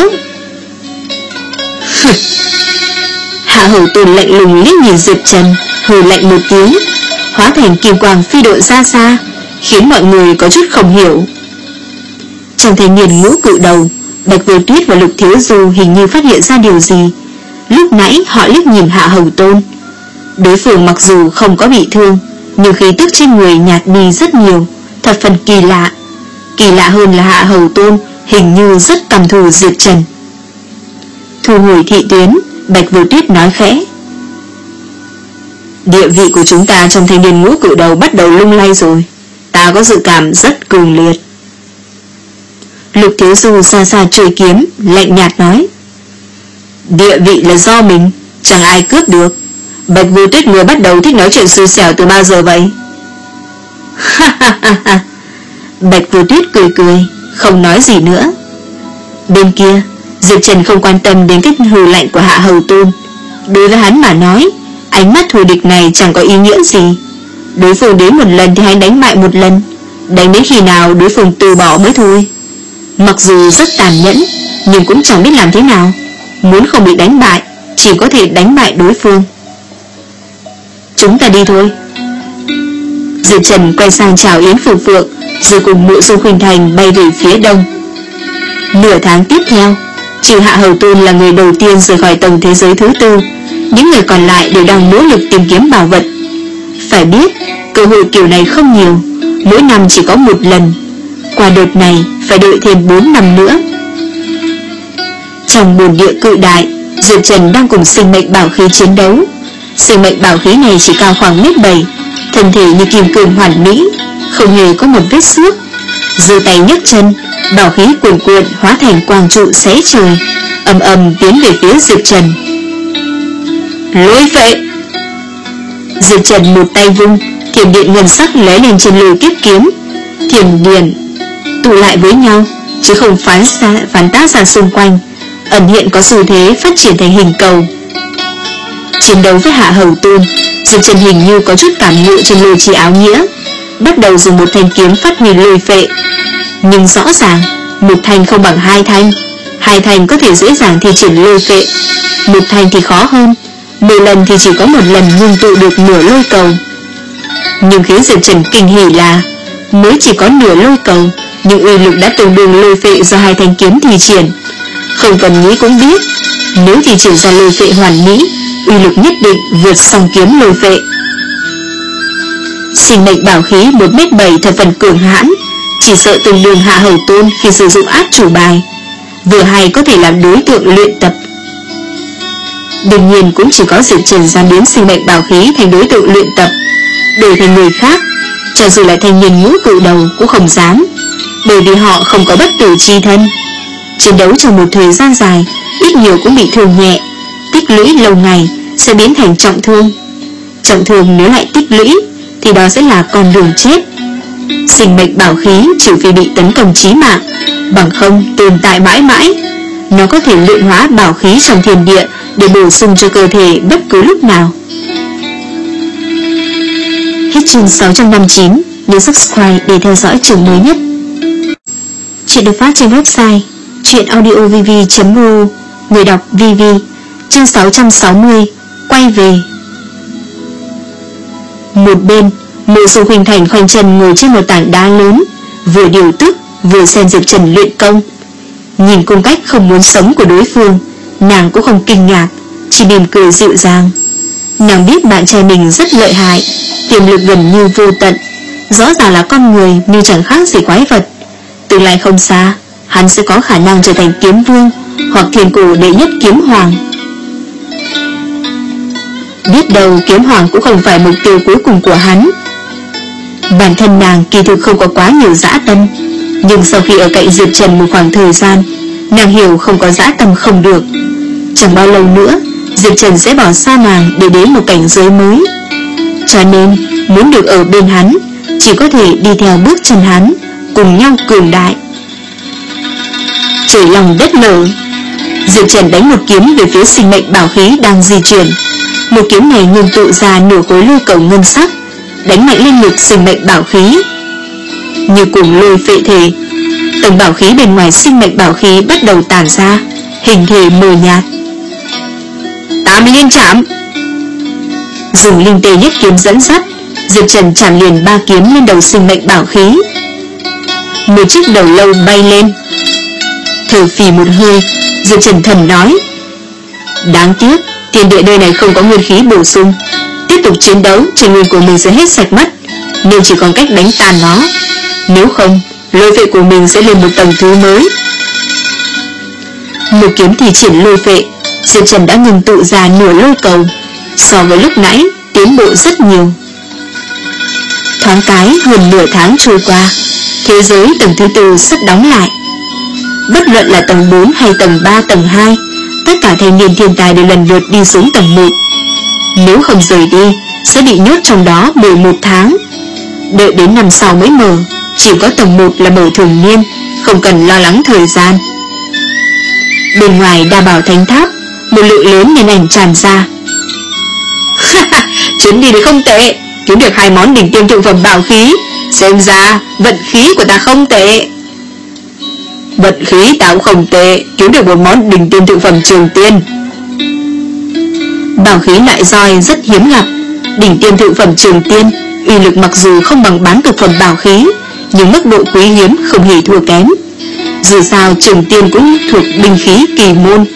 Hạ Hầu Tôn lạnh lùng liếc nhìn Diệp Trần, hừ lạnh một tiếng, hóa thành kim quang phi đội ra xa, khiến mọi người có chút không hiểu. Trong thanh niên ngũ cự đầu, Bạch Vô Tuyết và Lục Thiếu Du hình như phát hiện ra điều gì. Lúc nãy họ liếc nhìn Hạ Hầu Tôn. Đối phương mặc dù không có bị thương, nhưng khí tức trên người nhạt đi rất nhiều, thật phần kỳ lạ. Kỳ lạ hơn là Hạ Hầu Tôn hình như rất căm thù Diệp Trần. Thu hồi thị tuyến, Bạch Vô Tuyết nói khẽ. Địa vị của chúng ta trong thanh niên ngũ cự đầu bắt đầu lung lay rồi. Ta có dự cảm rất cường liệt. Lục Thiếu Du xa xa trời kiếm, lạnh nhạt nói. Địa vị là do mình, chẳng ai cướp được. Bạch Vô Tuyết người bắt đầu thích nói chuyện xui xẻo từ bao giờ vậy? Ha ha ha ha. Bạch Vô Tuyết cười cười, không nói gì nữa. Bên kia, Diệp Trần không quan tâm đến cái hừ lạnh của Hạ Hầu Tôn. Đối với hắn mà nói, ánh mắt thù địch này chẳng có ý nghĩa gì. Đối phương đến một lần thì hắn đánh bại một lần, đánh đến khi nào đối phương từ bỏ mới thôi. Mặc dù rất tàn nhẫn, nhưng cũng chẳng biết làm thế nào. Muốn không bị đánh bại, chỉ có thể đánh bại đối phương. Chúng ta đi thôi. Diệp Trần quay sang chào Yến Phượng Phượng, rồi cùng Mộ Dương Khuynh Thành bay về phía đông. Nửa tháng tiếp theo, trừ Hạ Hầu Tôn là người đầu tiên rời khỏi tầng thế giới thứ tư, những người còn lại đều đang nỗ lực tìm kiếm bảo vật. Phải biết, cơ hội kiểu này không nhiều, mỗi năm chỉ có một lần. Qua đợt này phải đợi thêm bốn năm nữa. Trong bồn địa cự đại, Diệp Trần đang cùng sinh mệnh bảo khí chiến đấu. Sinh mệnh bảo khí này chỉ cao khoảng mét bảy, thân thể như kim cương hoàn mỹ, không hề có một vết xước. Giơ tay nhấc chân, bảo khí cuồn cuộn hóa thành quang trụ xé trời, ầm ầm tiến về phía Diệp Trần. Lôi phệ! Diệp Trần một tay vung, thiểm điện ngân sắc lóe lên trên lôi kiếp kiếm. Thiểm điện tụ lại với nhau, chứ không phán xa, phán tác ra xung quanh, ẩn hiện có xu thế phát triển thành hình cầu. Chiến đấu với Hạ Hầu Tôn, Diệp Trần hình như có chút cảm ngộ trên lôi chi áo nghĩa, bắt đầu dùng một thanh kiếm phát huy lôi phệ. Nhưng rõ ràng một thanh không bằng hai thanh, hai thanh có thể dễ dàng thi triển lôi phệ, một thanh thì khó hơn, mười lần thì chỉ có một lần ngưng tụ được nửa lôi cầu. Nhưng khiến Diệp Trần kinh hỉ là mới chỉ có nửa lôi cầu, nhưng uy lực đã tương đương lôi phệ do hai thanh kiếm thi triển. Không cần nghĩ cũng biết, nếu thi triển ra lôi phệ hoàn mỹ, uy lực nhất định vượt song kiếm lôi phệ. Sinh mệnh bảo khí một mét bảy thật phần cường hãn, chỉ sợ tương đương Hạ Hầu Tôn khi sử dụng át chủ bài, vừa hay có thể làm đối tượng luyện tập. Đương nhiên cũng chỉ có Diệp Trần dám biến sinh mệnh bảo khí thành đối tượng luyện tập, đổi thành người khác, cho dù là thanh niên ngũ cự đầu cũng không dám, bởi vì họ không có bất tử chi thân. Chiến đấu trong một thời gian dài, ít nhiều cũng bị thương nhẹ, tích lũy lâu ngày sẽ biến thành trọng thương. Trọng thương nếu lại tích lũy thì đó sẽ là con đường chết. Sinh mệnh bảo khí trừ phi bị tấn công chí mạng, bằng không tồn tại mãi mãi. Nó có thể luyện hóa bảo khí trong thiên địa để bổ sung cho cơ thể bất cứ lúc nào. Hết chương sáu trăm năm mươi chín. Nhớ subscribe để theo dõi chương mới nhất. Chuyện được phát trên website truyện audio v v chấm r o. Người đọc vê vê. Chương sáu trăm sáu mươi. Quay về. Một bên, Mộ Dung Khuynh Thành khoanh chân ngồi trên một tảng đá lớn, vừa điều tức vừa xem Diệp Trần luyện công. Nhìn cung cách không muốn sống của đối phương, nàng cũng không kinh ngạc, chỉ mỉm cười dịu dàng. Nàng biết bạn trai mình rất lợi hại, tiềm lực gần như vô tận, rõ ràng là con người nhưng chẳng khác gì quái vật. Tương lai không xa, hắn sẽ có khả năng trở thành kiếm vương hoặc thiên cổ đệ nhất kiếm hoàng. Biết đâu kiếm hoàng cũng không phải mục tiêu cuối cùng của hắn. Bản thân nàng kỳ thực không có quá nhiều dã tâm, nhưng sau khi ở cạnh Diệp Trần một khoảng thời gian, nàng hiểu không có dã tâm không được. Chẳng bao lâu nữa Diệp Trần sẽ bỏ xa nàng để đến một cảnh giới mới, cho nên muốn được ở bên hắn, chỉ có thể đi theo bước chân hắn, cùng nhau cường đại. Trời lòng đất lở, Diệp Trần đánh một kiếm về phía sinh mệnh bảo khí đang di chuyển. Một kiếm này ngưng tụ ra nửa khối lôi cầu ngân sắc, đánh mạnh lên ngực sinh mệnh bảo khí. Như cùng lôi phệ thể, tầng bảo khí bên ngoài sinh mệnh bảo khí bắt đầu tản ra, hình thể mờ nhạt. Tam liên chạm. Dùng linh tê nhất kiếm dẫn dắt, Diệp Trần chạm liền ba kiếm lên đầu sinh mệnh bảo khí. Một chiếc đầu lâu bay lên. Thở phì một hơi, Diệp Trần thầm nói: đáng tiếc thiên địa nơi này không có nguyên khí bổ sung, tiếp tục chiến đấu chân nguyên của mình sẽ hết sạch mất, nên chỉ còn cách đánh tan nó. Nếu không, lôi phệ của mình sẽ lên một tầng thứ mới. Một kiếm thì triển lôi phệ, Diệp Trần đã ngừng tụ ra nửa lôi cầu, so với lúc nãy tiến bộ rất nhiều. Thoáng cái hơn nửa tháng trôi qua, thế giới tầng thứ tư sắp đóng lại. Bất luận là tầng bốn hay tầng ba, tầng hai, tất cả thanh niên thiên tài đều lần lượt đi xuống tầng một. Nếu không rời đi, sẽ bị nhốt trong đó mười một tháng. Đợi đến năm sau mới mở, chỉ có tầng một là mở thường niên, không cần lo lắng thời gian. Bên ngoài Đa Bảo Thánh Tháp, một lượng lớn nhân ảnh tràn ra. Chuyến đi thì không tệ, kiếm được hai món đỉnh tiêm thượng phẩm bảo khí, xem ra vận khí của ta không tệ. Vận khí ta cũng không tệ, kiếm được một món đỉnh tiêm thượng phẩm trường tiên. Bảo khí loại roi rất hiếm gặp, đỉnh tiêm thượng phẩm trường tiên, uy lực mặc dù không bằng bán cực phẩm bảo khí, nhưng mức độ quý hiếm không hề thua kém. Dù sao trường tiên cũng thuộc binh khí kỳ môn.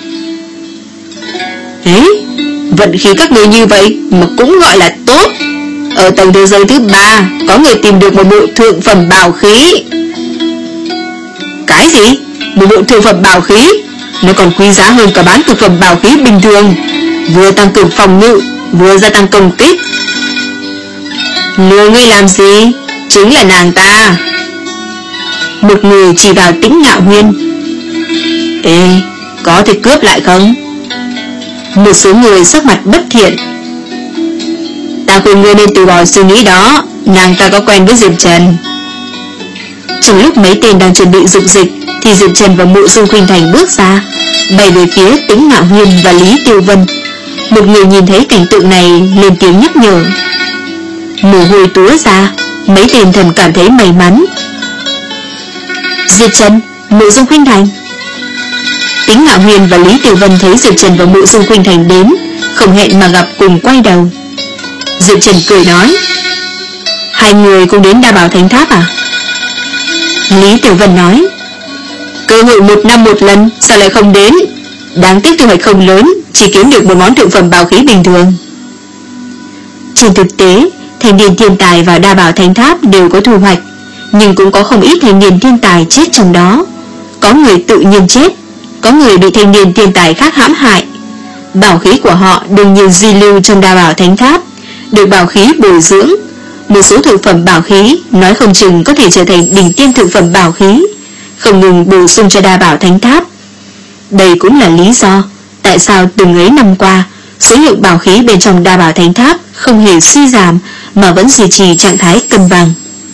Thế, vận khí các người như vậy mà cũng gọi là tốt. Ở tầng thế giới thứ ba, có người tìm được một bộ thượng phẩm bảo khí. Cái gì? Một bộ thượng phẩm bảo khí? Nó còn quý giá hơn cả bán cực phẩm bảo khí bình thường, vừa tăng cường phòng ngự, vừa gia tăng công kích. Lừa ngươi làm gì? Chính là nàng ta. Một người chỉ vào Tĩnh Ngạo Huyên. Ê, có thể cướp lại không? Một số người sắc mặt bất thiện. Ta khuyên ngươi nên từ bỏ suy nghĩ đó, nàng ta có quen với Diệp Trần. Trong lúc mấy tên đang chuẩn bị dục dịch, thì Diệp Trần và Mộ Dung Khuynh Thành bước ra, bay về phía Tĩnh Ngạo Huyên và Lý Tiêu Vân. Một người nhìn thấy cảnh tượng này lên tiếng nhắc nhở. Mồ hôi túa ra, mấy tên thầm cảm thấy may mắn. Diệp Trần, Mộ Dung Khuynh Thành. Tính Ngạo Huyền và Lý Tiểu Vân thấy Diệp Trần và Mộ Dung Khuynh Thành đến, không hẹn mà gặp cùng quay đầu. Diệp Trần cười nói, hai người cũng đến Đa Bảo Thánh Tháp à? Lý Tiểu Vân nói, cơ hội một năm một lần, sao lại không đến? Đáng tiếc thu hoạch không lớn, chỉ kiếm được một món thượng phẩm bảo khí bình thường. Trên thực tế, thanh niên thiên tài vào Đa Bảo Thánh Tháp đều có thu hoạch, nhưng cũng có không ít thanh niên thiên tài chết trong đó. Có người tự nhiên chết, có người bị thanh niên thiên tài khác hãm hại. Bảo khí của họ đương nhiên di lưu trong Đa Bảo Thánh Tháp, được bảo khí bồi dưỡng. Một số thượng phẩm bảo khí nói không chừng có thể trở thành đỉnh tiêm thượng phẩm bảo khí, không ngừng bổ sung cho Đa Bảo Thánh Tháp. Đây cũng là lý do tại sao từng ấy năm qua số lượng bảo khí bên trong Đa Bảo Thánh Tháp không hề suy giảm mà vẫn duy trì trạng thái cân bằng.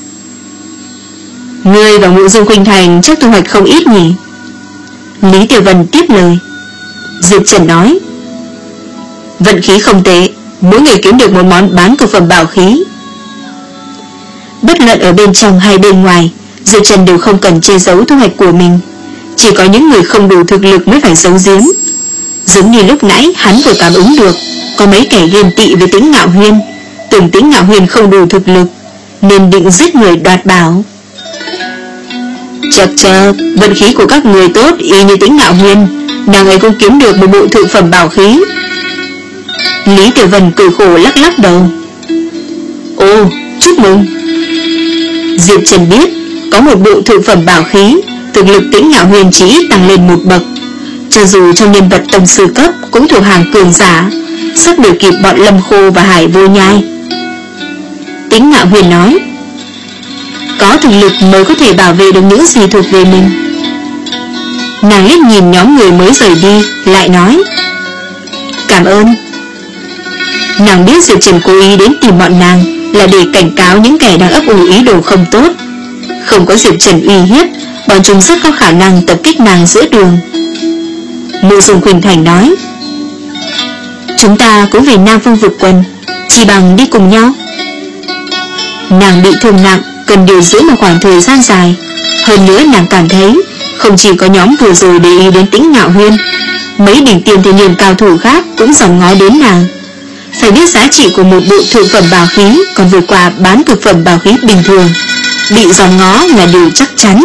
Ngươi và Mộ Dung Khuynh Thành chắc thu hoạch không ít nhỉ? Lý Tiểu Vân tiếp lời. Diệp Trần nói, vận khí không tệ, mỗi người kiếm được một món bán cực phẩm bảo khí. Bất luận ở bên trong hay bên ngoài, Diệp Trần đều không cần che giấu thu hoạch của mình. Chỉ có những người không đủ thực lực mới phải giấu giếm. Giống như lúc nãy hắn vừa cảm ứng được có mấy kẻ ghen tị với Tính Ngạo Huyền, tưởng Tính Ngạo Huyền không đủ thực lực nên định giết người đoạt bảo. Chật chật, vận khí của các người tốt y như Tính Ngạo Huyền, nàng ấy cũng kiếm được một bộ thượng phẩm bảo khí. Lý Tiểu Vân cười khổ lắc lắc đầu. Ồ, chúc mừng. Diệp Trần biết có một bộ thượng phẩm bảo khí, thực lực Tính Ngạo Huyền chỉ ít tăng lên một bậc. Cho dù trong nhân vật tông sư cấp cũng thuộc hàng cường giả, sắp đuổi kịp bọn Lâm Khô và Hải Vô Nhai. Tính Ngạo Huyền nói, có thực lực mới có thể bảo vệ được những gì thuộc về mình. Nàng liếc nhìn nhóm người mới rời đi, lại nói, cảm ơn. Nàng biết Diệp Trần cố ý đến tìm bọn nàng là để cảnh cáo những kẻ đang ấp ủ ý đồ không tốt. Không có Diệp Trần uy hiếp, bọn chúng rất có khả năng tập kích nàng giữa đường. Mộ Dung Khuynh Thành nói, chúng ta cũng về Nam Phương vực quần, chỉ bằng đi cùng nhau. Nàng bị thương nặng, cần điều dưỡng một khoảng thời gian dài. Hơn nữa nàng cảm thấy không chỉ có nhóm vừa rồi để ý đến Tính Ngạo Huyền, mấy đỉnh tiêm thanh niên cao thủ khác cũng dòm ngó đến nàng. Phải biết giá trị của một bộ thượng phẩm bảo khí còn vượt qua bán cực phẩm bảo khí bình thường, bị dòm ngó là điều chắc chắn.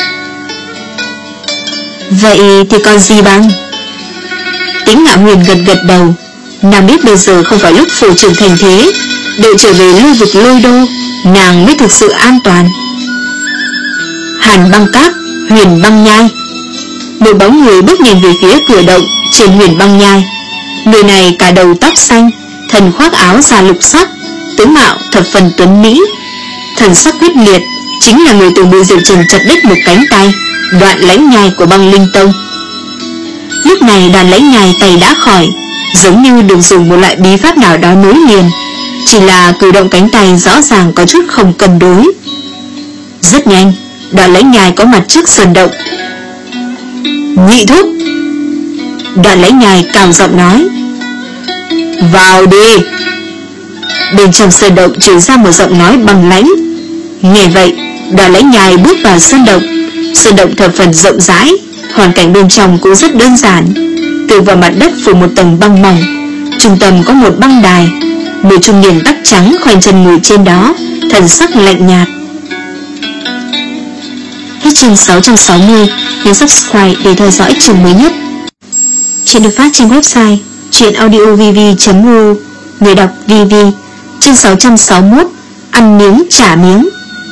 Vậy thì còn gì bằng? Tính Ngạo Huyền gật gật đầu. Nàng biết bây giờ không phải lúc phổ trưởng thành thế, đợi trở về lưu vực Lôi Đô nàng mới thực sự an toàn. Hàn Băng Các, Huyền Băng Nhai. Một bóng người bước nhìn về phía cửa động trên Huyền Băng Nhai. Người này cả đầu tóc xanh, thân khoác áo da lục sắc, tướng mạo thập phần tuấn mỹ, thần sắc quyết liệt, chính là người từng bị Diệp Trần chặt đứt một cánh tay, Đoạn Lãnh Nhai của Băng Linh Tông. Lúc này Đoạn Lãnh Nhai tay đã khỏi, giống như được dùng một loại bí pháp nào đó nối liền, chỉ là cử động cánh tay rõ ràng có chút không cân đối. Rất nhanh, Đoạn Lãnh Nhai có mặt trước sơn động. Nhị thúc. Đoạn Lãnh Nhai cao giọng nói, vào đi. Bên trong sơn động truyền ra một giọng nói băng lãnh. Nghe vậy, Đoạn Lãnh Nhai bước vào sơn động. Sơn động thập phần rộng rãi, hoàn cảnh bên trong cũng rất đơn giản. Từ vào mặt đất phủ một tầng băng mỏng, trung tâm có một băng đài. Một trung niên tóc trắng khoanh chân ngồi trên đó, thần sắc lạnh nhạt. Hết chương sáu trăm sáu mươi, nhấn subscribe để theo dõi chương mới nhất. Chuyện được phát trên website truyện audio v v chấm r o, người đọc vê vê. Chương sáu trăm sáu mươi mốt, ăn miếng trả miếng.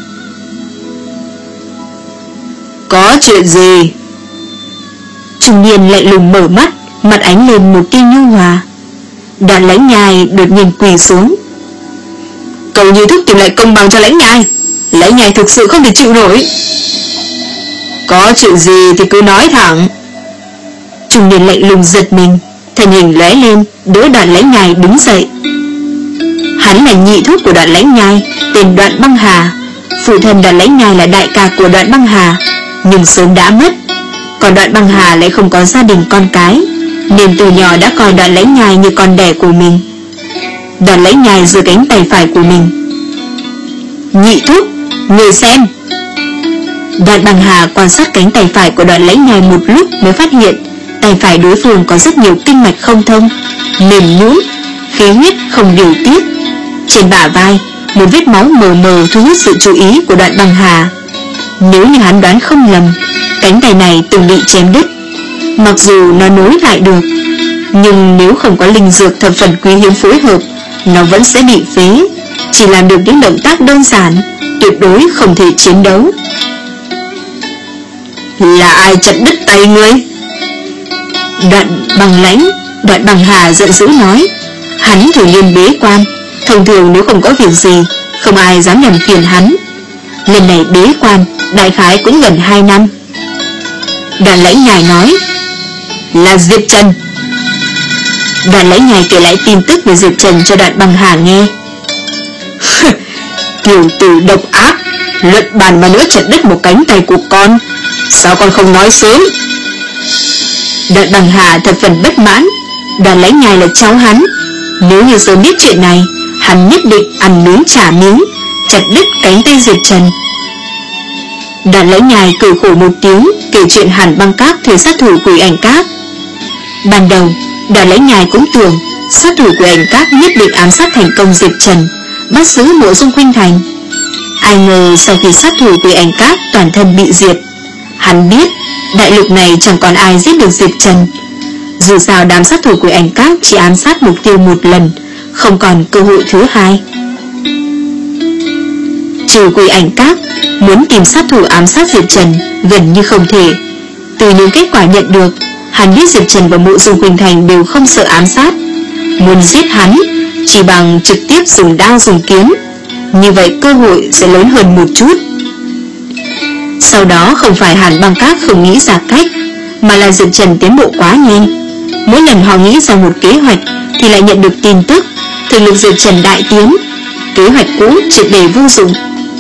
Có chuyện gì? Trung niên lạnh lùng mở mắt, mặt ánh lên một tia nhu hòa. Đoạn Lãnh Nhai đột nhiên quỳ xuống. Cầu Như thúc tìm lại công bằng cho Lãnh Nhai. Lãnh Nhai thực sự không thể chịu nổi. Có chuyện gì thì cứ nói thẳng. Trung niên lạnh lùng giật mình, thân hình lóe lên, đỡ Đoạn Lãnh Nhai đứng dậy. Hắn là nhị thúc của Đoạn Lãnh Nhai, tên Đoạn Băng Hà. Phụ thân Đoạn Lãnh Nhai là đại ca của Đoạn Băng Hà, nhưng sớm đã mất. Còn Đoạn Băng Hà lại không có gia đình con cái, nên từ nhỏ đã coi Đoạn Lãnh Nhai như con đẻ của mình. Đoạn Lãnh Nhai giơ cánh tay phải của mình. Nhị thúc, người xem. Đoạn Bằng Hà quan sát cánh tay phải của Đoạn Lãnh Nhai một lúc mới phát hiện tay phải đối phương có rất nhiều kinh mạch không thông, mềm nhũn, khí huyết không điều tiết. Trên bả vai, một vết máu mờ mờ thu hút sự chú ý của Đoạn Bằng Hà. Nếu như hắn đoán không lầm, cánh tay này từng bị chém đứt. Mặc dù nó nối lại được, nhưng nếu không có linh dược thập phần quý hiếm phối hợp, nó vẫn sẽ bị phế, chỉ làm được những động tác đơn giản, tuyệt đối không thể chiến đấu. Là ai chặt đứt tay ngươi? Đoạn Bằng Lãnh, Đoạn Bằng Hà giận dữ nói. Hắn thường liên bế quan, thông thường nếu không có việc gì, không ai dám làm phiền hắn. Lần này bế quan, đại khái cũng gần hai năm. Đoạn Lãnh Nhai nói, là Diệp Trần. Đoạn Lãnh Nhai kể lại tin tức về Diệp Trần cho Đoạn Bằng Hà nghe. Tiểu tử độc ác, luận bàn mà nữa chặt đứt một cánh tay của con, sao con không nói sớm? Đoạn Bằng Hà thật phần bất mãn. Đoạn Lãnh Nhai là cháu hắn, nếu như sớm biết chuyện này, hắn nhất định ăn nướng trả miếng, chặt đứt cánh tay Diệp Trần. Đoạn Lãnh Nhai cười khổ một tiếng, kể chuyện Hàn Băng Các thuê sát thủ Quỷ Ảnh Các. Ban đầu, Đoạn Lãnh Nhai cũng tưởng sát thủ Quỷ Ảnh Các nhất định ám sát thành công Diệp Trần, bắt giữ Mộ Dung Khuynh Thành. Ai ngờ sau khi sát thủ Quỷ Ảnh Các toàn thân bị diệt, hắn biết đại lục này chẳng còn ai giết được Diệp Trần. Dù sao đám sát thủ Quỷ Ảnh Các chỉ ám sát mục tiêu một lần, không còn cơ hội thứ hai. Trừ Quỷ Ảnh Các, muốn tìm sát thủ ám sát Diệp Trần gần như không thể. Từ những kết quả nhận được, hắn biết Diệp Trần và Mộ Dung Khuynh Thành đều không sợ ám sát. Muốn giết hắn, chỉ bằng trực tiếp dùng đao dùng kiếm, như vậy cơ hội sẽ lớn hơn một chút. Sau đó không phải Hàn Băng Các không nghĩ ra cách, mà là Diệp Trần tiến bộ quá nhanh. Mỗi lần họ nghĩ ra một kế hoạch thì lại nhận được tin tức thực lực Diệp Trần đại tiến, kế hoạch cũ triệt để vô dụng.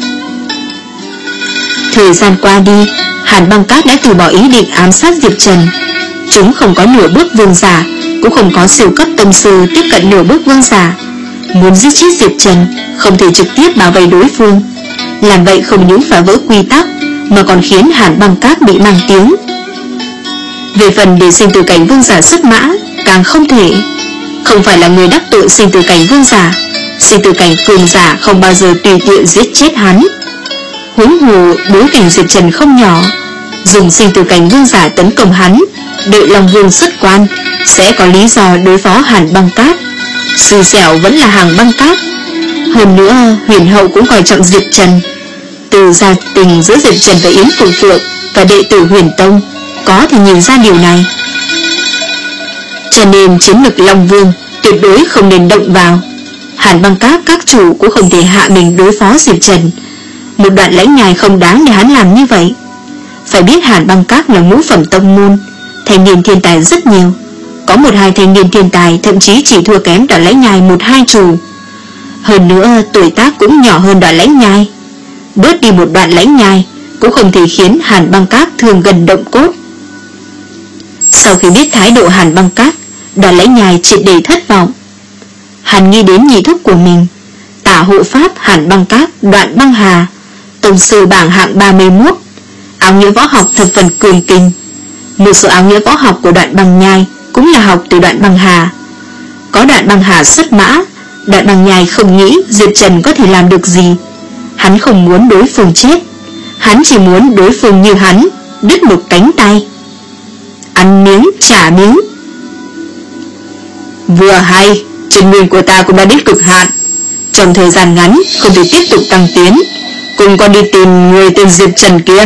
Thời gian qua đi, Hàn Băng Các đã từ bỏ ý định ám sát Diệp Trần. Chúng không có nửa bước vương giả, cũng không có siêu cấp tông sư tiếp cận nửa bước vương giả. Muốn giết chết Diệp Trần, không thể trực tiếp bảo vệ đối phương. Làm vậy không những phá vỡ quy tắc, mà còn khiến Hàn Băng Các bị mang tiếng. Về phần để sinh tử cảnh vương giả xuất mã, càng không thể. Không phải là người đắc tội sinh tử cảnh vương giả, sinh tử cảnh cường giả không bao giờ tùy tiện giết chết hắn. Huống hồ bối cảnh Diệp Trần không nhỏ, dùng sinh tử cảnh vương giả tấn công hắn, đợi Long Vương xuất quan, sẽ có lý do đối phó Hàn Băng Các. Xui xẻo vẫn là Hàn Băng Các. Hơn nữa Huyền Hậu cũng coi trọng Diệp Trần. Từ gia tình giữa Diệp Trần và Yến Phượng Phượng và đệ tử Huyền Tông có thể nhìn ra điều này. Cho nên chiến lược Long Vương tuyệt đối không nên động vào. Hàn Băng Các các chủ cũng không thể hạ mình đối phó Diệp Trần. Một Đoạn Lãnh Nhai không đáng để hắn làm như vậy. Phải biết Hàn Băng Các là ngũ phẩm tông môn, thanh niên thiên tài rất nhiều. Có một hai thanh niên thiên tài thậm chí chỉ thua kém Đoạn Lãnh Nhai một hai chủ. Hơn nữa tuổi tác cũng nhỏ hơn Đoạn Lãnh Nhai. Bớt đi một Đoạn Lãnh Nhai cũng không thể khiến Hàn Băng Các thương gần động cốt. Sau khi biết thái độ Hàn Băng Các, Đoạn Lãnh Nhai triệt để thất vọng. Hắn nghĩ đến nhị thúc của mình, tả hộ pháp Hàn Băng Các Đoạn Băng Hà, tổng sư bảng hạng ba mươi mốt, áo nghĩa võ học thập phần cường kinh. Một số áo nghĩa võ học của Đoạn Băng Nhai cũng là học từ Đoạn Băng Hà. Có Đoạn Băng Hà xuất mã, Đoạn Băng Nhai không nghĩ Diệp Trần có thể làm được gì. Hắn không muốn đối phương chết, hắn chỉ muốn đối phương như hắn, đứt một cánh tay. Ăn miếng trả miếng. Vừa hay, chân nguyên của ta cũng đã đến cực hạn, trong thời gian ngắn không thể tiếp tục tăng tiến, cùng con đi tìm người tên Diệp Trần kia.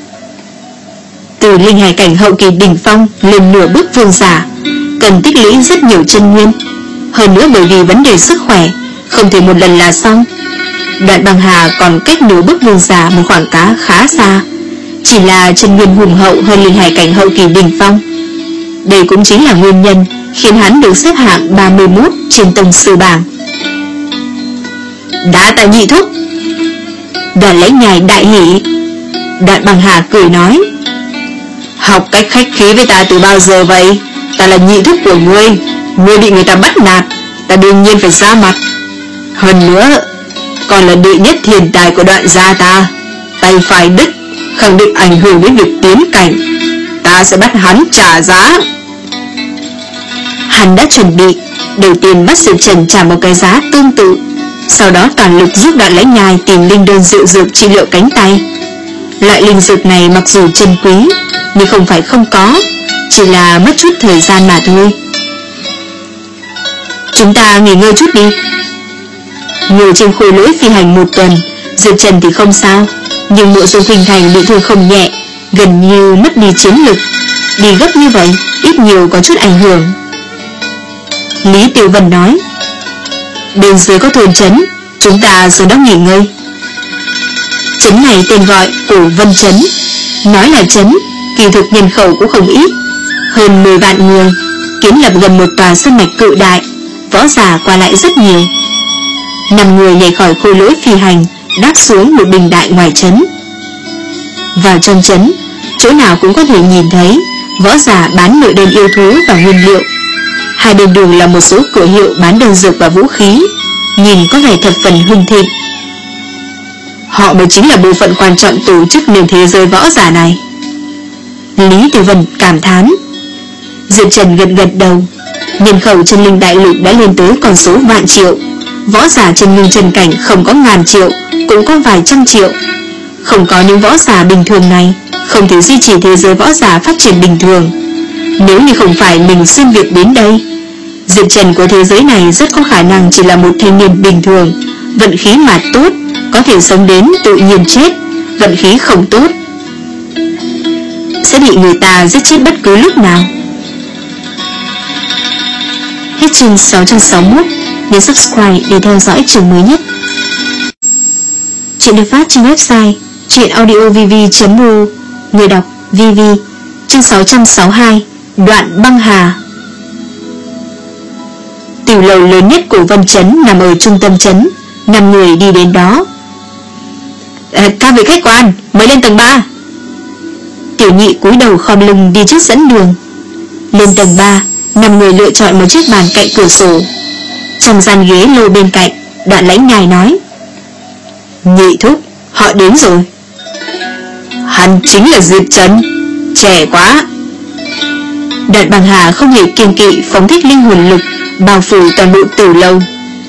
Từ linh hải cảnh hậu kỳ đỉnh phong lên nửa bước vương giả, cần tích lũy rất nhiều chân nguyên. Hơn nữa bởi vì vấn đề sức khỏe, không thể một lần là xong. Đoạn Băng Hà còn cách nửa bước vương giả một khoảng cá khá xa, chỉ là chân nguyên hùng hậu hơn linh hải cảnh hậu kỳ đỉnh phong. Đây cũng chính là nguyên nhân khiến hắn được xếp hạng ba mươi mốt trên tông sư bảng. Đã tại nhị thúc. Đoạn Lãnh Nhai đại hỉ. Đoạn Băng Hà cười nói, học cách khách khí với ta từ bao giờ vậy? Ta là nhị thúc của ngươi, ngươi bị người ta bắt nạt, ta đương nhiên phải ra mặt. Hơn nữa, còn là đệ nhất thiên tài của Đoạn gia ta, tay phải đứt, khẳng định ảnh hưởng đến việc tiến cảnh. Ta sẽ bắt hắn trả giá. Hắn đã chuẩn bị, đầu tiên bắt Diệp Trần trả một cái giá tương tự, sau đó toàn lực giúp Đoạn Lãnh Nhai tìm linh đơn diệu dược trị liệu cánh tay. Loại linh dược này mặc dù chân quý, nhưng không phải không có, chỉ là mất chút thời gian mà thôi. Chúng ta nghỉ ngơi chút đi. Ngồi trên khôi lỗi phi hành một tuần, Diệp Trần thì không sao, nhưng Mộ Dung Khuynh Thành bị thương không nhẹ, gần như mất đi chiến lực. Đi gấp như vậy, ít nhiều có chút ảnh hưởng. Lý Tiểu Vân nói, bên dưới có thôn trấn, chúng ta xuống đó nghỉ ngơi. Trấn này tên gọi Cổ Vân Trấn. Nói là trấn, kỳ thực nhân khẩu cũng không ít, hơn mười vạn người, kiến lập gần một tòa sơn mạch cự đại, võ giả qua lại rất nhiều. Năm người nhảy khỏi khôi lỗi phi hành, đáp xuống một bình đại ngoài trấn. Vào trong trấn, chỗ nào cũng có thể nhìn thấy võ giả bán nội đơn yêu thú và nguyên liệu. Hai bên đường là một số cửa hiệu bán đơn dược và vũ khí, nhìn có vẻ thập phần hưng thịnh. Họ mới chính là bộ phận quan trọng tổ chức nền thế giới võ giả này. Lý Tiểu Vân cảm thán. Diệp Trần gật gật đầu. Nhân khẩu chân linh đại lục đã lên tới con số vạn triệu, võ giả chân linh chân cảnh không có ngàn triệu, cũng có vài trăm triệu. Không có những võ giả bình thường này, không thể duy trì thế giới võ giả phát triển bình thường. Nếu như không phải mình xuyên Việt đến đây, Diệp Trần của thế giới này rất có khả năng chỉ là một thanh niên bình thường, vận khí mà tốt, có thể sống đến tự nhiên chết, vận khí không tốt sẽ bị người ta giết chết bất cứ lúc nào. Hết chương sáu trăm sáu mươi mốt. Nhấn subscribe để theo dõi chương mới nhất. Chuyện được phát trên website truyện audio v v chấm r u. Người đọc vê vê. Chương sáu trăm sáu mươi hai. Đoạn băng hà. Tiểu lầu lớn nhất của Vân Trấn nằm ở trung tâm trấn. Năm người đi đến đó. À, các vị khách quan mới lên tầng ba. Tiểu nhị cúi đầu khom lưng đi trước dẫn đường. Lên tầng ba, năm người lựa chọn một chiếc bàn cạnh cửa sổ. Trong gian ghế lô bên cạnh, Đoạn Lãnh Nhai nói, nhị thúc, họ đến rồi. Hắn chính là Diệp Trần, trẻ quá. Đoạn Băng Hà không hề kiêng kỵ phóng thích linh hồn lực, bao phủ toàn bộ tử lâu.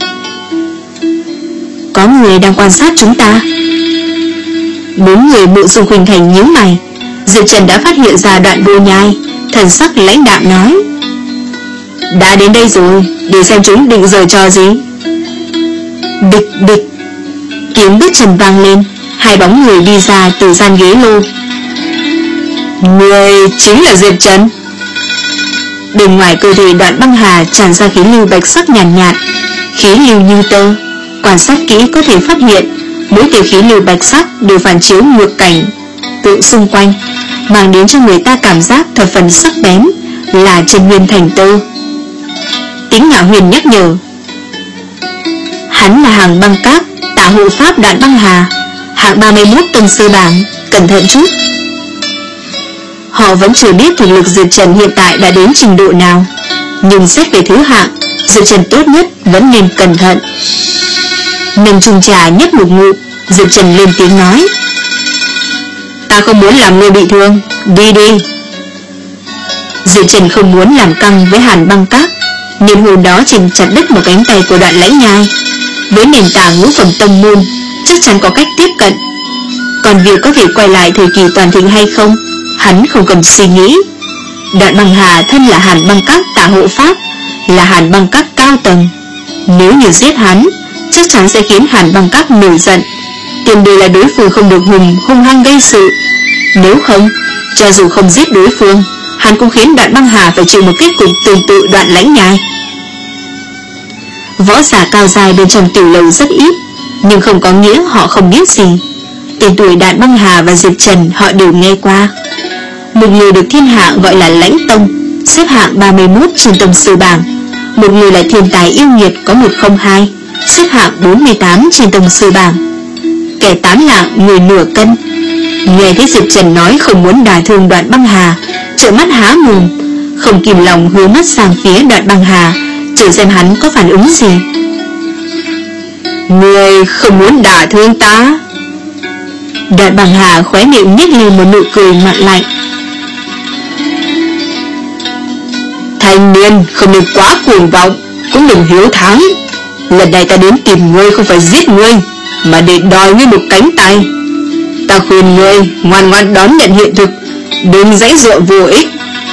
Có người đang quan sát chúng ta. Bốn người Mộ Dung Khuynh Thành nhíu mày. Diệp Trần đã phát hiện ra Đoạn Vô Nhai, thần sắc lãnh đạm nói, đã đến đây rồi, để xem chúng định giở trò gì. Địch địch. Tiếng bước chân vang lên, hai bóng người đi ra từ gian ghế lô. Người chính là Diệp Trần. Bên ngoài cơ thể Đoạn Băng Hà tràn ra khí lưu bạch sắc nhàn nhạt, nhạt, khí lưu như tơ. Quan sát kỹ có thể phát hiện mỗi tia khí lưu bạch sắc đều phản chiếu ngược cảnh tự xung quanh, mang đến cho người ta cảm giác thập phần sắc bén, là chân nguyên thành tơ. Tính Ngạo Huyền nhắc nhở, hắn là hàng băng các tả hộ pháp Đoạn Băng Hà, hạng ba mươi mốt tầng sư bảng, cẩn thận chút. Họ vẫn chưa biết thực lực Diệp Trần hiện tại đã đến trình độ nào, nhưng xét về thứ hạng, Diệp Trần tốt nhất vẫn nên cẩn thận. Nâng chung trà nhấp một ngụm, Diệp Trần lên tiếng nói, ta không muốn làm ngươi bị thương, đi đi. Diệp Trần không muốn làm căng với Hàn Băng Các, nên hôm đó chỉnh chặt đứt một cánh tay của Đoạn Lãnh Nhai. Với nền tảng ngũ phẩm tông môn, chắc chắn có cách tiếp cận. Còn việc có thể quay lại thời kỳ toàn thịnh hay không, hắn không cần suy nghĩ. Đoạn Băng Hà thân là Hàn Băng Các tả hộ pháp, là Hàn Băng Các cao tầng. Nếu như giết hắn, chắc chắn sẽ khiến Hàn Băng Các nổi giận. Tiền đề là đối phương không được hùng hung hăng gây sự. Nếu không, cho dù không giết đối phương, hắn cũng khiến Đoạn Băng Hà phải chịu một kết cục tương tự Đoạn Lãnh Nhai. Võ giả cao dài bên trong tiểu lầu rất ít, nhưng không có nghĩa họ không biết gì. Tên tuổi Đoạn Băng Hà và Diệp Trần họ đều nghe qua. Một người được thiên hạ gọi là Lãnh Tông, xếp hạng ba mươi mốt trên tông sư bảng. Một người là thiên tài yêu nghiệt có một không hai, xếp hạng bốn mươi tám trên tông sư bảng. Kẻ tán lạng người nửa cân. Nghe thấy Diệp Trần nói không muốn đả thương Đoạn Băng Hà, trợn mắt há mồm, không kìm lòng hướng mắt sang phía Đoạn Băng Hà, chờ xem hắn có phản ứng gì. Ngươi không muốn đả thương ta? Đoạn Băng Hà khóe miệng nhếch lên một nụ cười mặn lạnh. Thanh niên không nên quá cuồng vọng, cũng đừng hiếu thắng. Lần này ta đến tìm ngươi không phải giết ngươi, mà để đòi ngươi một cánh tay. Ta khuyên ngươi ngoan ngoãn đón nhận hiện thực, đừng giãy giụa vô ích.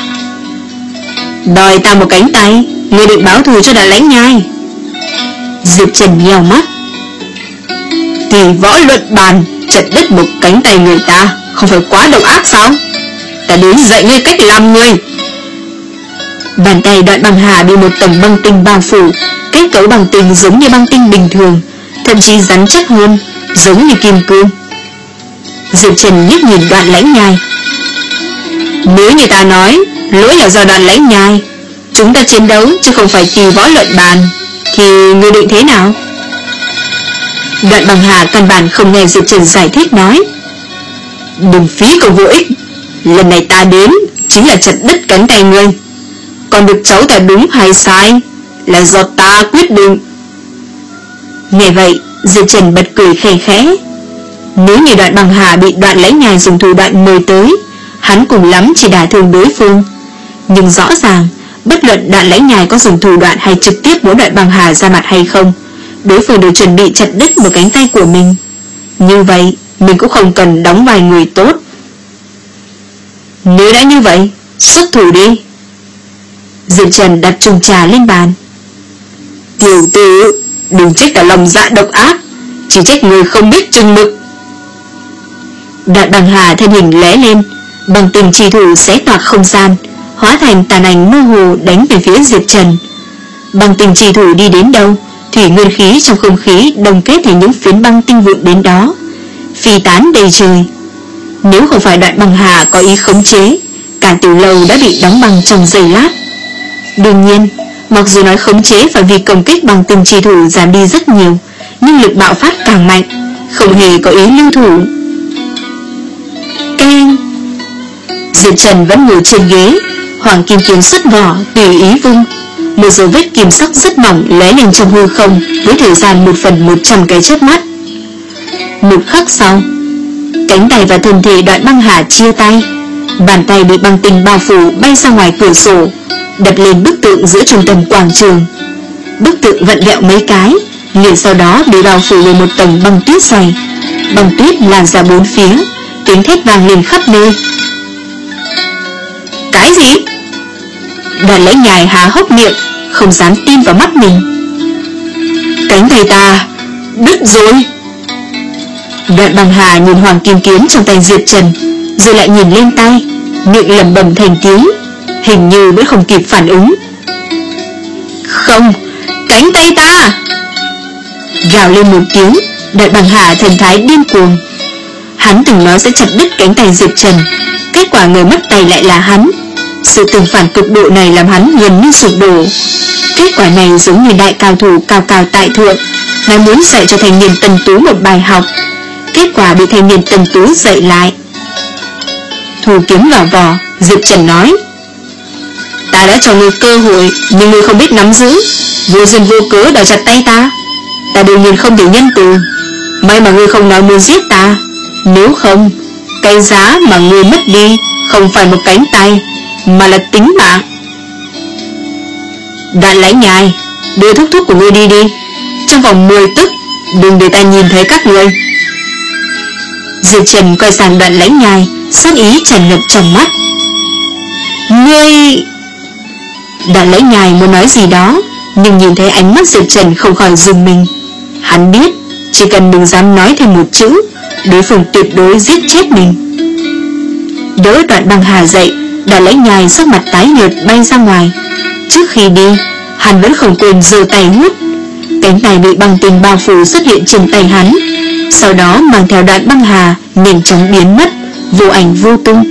Đòi ta một cánh tay, ngươi định báo thù cho Đoạn Lãnh Nhai? Diệp Trần nheo mắt. Thì võ luận bàn chặt đứt một cánh tay người ta không phải quá độc ác sao? Ta đến dạy ngươi cách làm người. Bàn tay Đoạn Băng Hà bị một tầng băng tinh bao phủ, kết cấu băng tinh giống như băng tinh bình thường, thậm chí rắn chắc hơn, giống như kim cương. Diệp Trần liếc nhìn Đoạn Lãnh Nhai. Nếu như ta nói lỗi là do Đoạn Lãnh Nhai, chúng ta chiến đấu chứ không phải kỳ võ luận bàn, thì ngươi định thế nào? Đoạn Băng Hà căn bản không nghe Diệp Trần giải thích, nói: Đừng phí công vô ích. Lần này ta đến chính là chặt đứt cánh tay ngươi, còn được cháu ta đúng hay sai là do ta quyết định. Nghe vậy, Diệp Trần bật cười khẽ khẽ. Nếu như Đoạn Băng Hà bị Đoạn Lãnh Nhai dùng thủ đoạn mời tới, hắn cùng lắm chỉ đả thương đối phương. Nhưng rõ ràng, bất luận Đoạn Lãnh Nhai có dùng thủ đoạn hay trực tiếp muốn Đoạn Băng Hà ra mặt hay không, đối phương đều chuẩn bị chặt đứt một cánh tay của mình. Như vậy, mình cũng không cần đóng vai người tốt. Nếu đã như vậy, xuất thủ đi. Diệp Trần đặt chung trà lên bàn. Tiểu tử, đừng trách cả lòng dạ độc ác, chỉ trách người không biết chừng mực. Đoạn Băng Hà thân hình lóe lên, bằng tình trì thủ xé toạc không gian, hóa thành tàn ảnh mơ hồ đánh về phía Diệp Trần. Bằng tình trì thủ đi đến đâu, thủy nguyên khí trong không khí đồng kết thành những phiến băng tinh vụn đến đó, phi tán đầy trời. Nếu không phải Đoạn Băng Hà có ý khống chế, cả tiểu lầu đã bị đóng băng trong giây lát. Đương nhiên, mặc dù nói khống chế và vì công kích bằng tình trì thủ giảm đi rất nhiều, nhưng lực bạo phát càng mạnh, không hề có ý lưu thủ. Keng! Diệp Trần vẫn ngồi trên ghế, hoàng kim kiếm xuất vỏ tùy ý vung, một dấu vết kim sắc rất mỏng lóe lên trong hư không với thời gian một phần một trăm cái chớp mắt. Một khắc sau, cánh tay và thân thể Đoạn Băng Hà chia tay, bàn tay bị băng tinh bao phủ bay ra ngoài cửa sổ, đập lên bức tượng giữa trung tâm quảng trường. Bức tượng vặn vẹo mấy cái, liền sau đó bị bao phủ bởi một tầng băng tuyết dày. Băng tuyết lan ra bốn phía, tiếng thét vang lên khắp nơi. Cái gì? Đoạn Lãnh Nhai há hốc miệng, không dám tin vào mắt mình. Cánh tay ta đứt rồi. Đoạn Băng Hà nhìn hoàng kim kiếm trong tay Diệp Trần, rồi lại nhìn lên tay, miệng lẩm bẩm thành tiếng, hình như vẫn không kịp phản ứng. Không, cánh tay ta! Gào lên một tiếng, Đoạn Băng Hà thần thái điên cuồng. Hắn từng nói sẽ chặt đứt cánh tay Diệp Trần, kết quả người mất tay lại là hắn. Sự tương phản cực độ này làm hắn gần như sụp đổ. Kết quả này giống như đại cao thủ cao cao tại thượng, nói muốn dạy cho thanh niên Tần Tú một bài học, kết quả bị thanh niên Tần Tú dạy lại. Thu kiếm vào vỏ, Diệp Trần nói: Ta đã cho ngươi cơ hội, nhưng ngươi không biết nắm giữ, vô duyên vô cớ đòi chặt tay ta. Ta đương nhiên không thể nhân từ. May mà ngươi không nói muốn giết ta, nếu không, cái giá mà ngươi mất đi không phải một cánh tay, mà là tính mạng. Đoạn Lãnh Nhai, đưa thúc thúc của ngươi đi đi, trong vòng mười tức, đừng để ta nhìn thấy các ngươi. Diệp Trần quay sang Đoạn Lãnh Nhai, sát ý tràn ngập trong mắt. Ngươi... Đoạn Lãnh Nhai muốn nói gì đó, nhưng nhìn thấy ánh mắt Diệp Trần không khỏi rùng mình. Hắn biết, chỉ cần mình dám nói thêm một chữ, đối phương tuyệt đối giết chết mình. Đỡ Đoạn Băng Hà dậy, Đoạn Lãnh Nhai sắc mặt tái nhợt bay ra ngoài. Trước khi đi, hắn vẫn không quên giơ tay hút. Cánh tay bị băng tinh bao phủ xuất hiện trên tay hắn, sau đó mang theo Đoạn Băng Hà nhanh chóng biến mất, vô ảnh vô tung.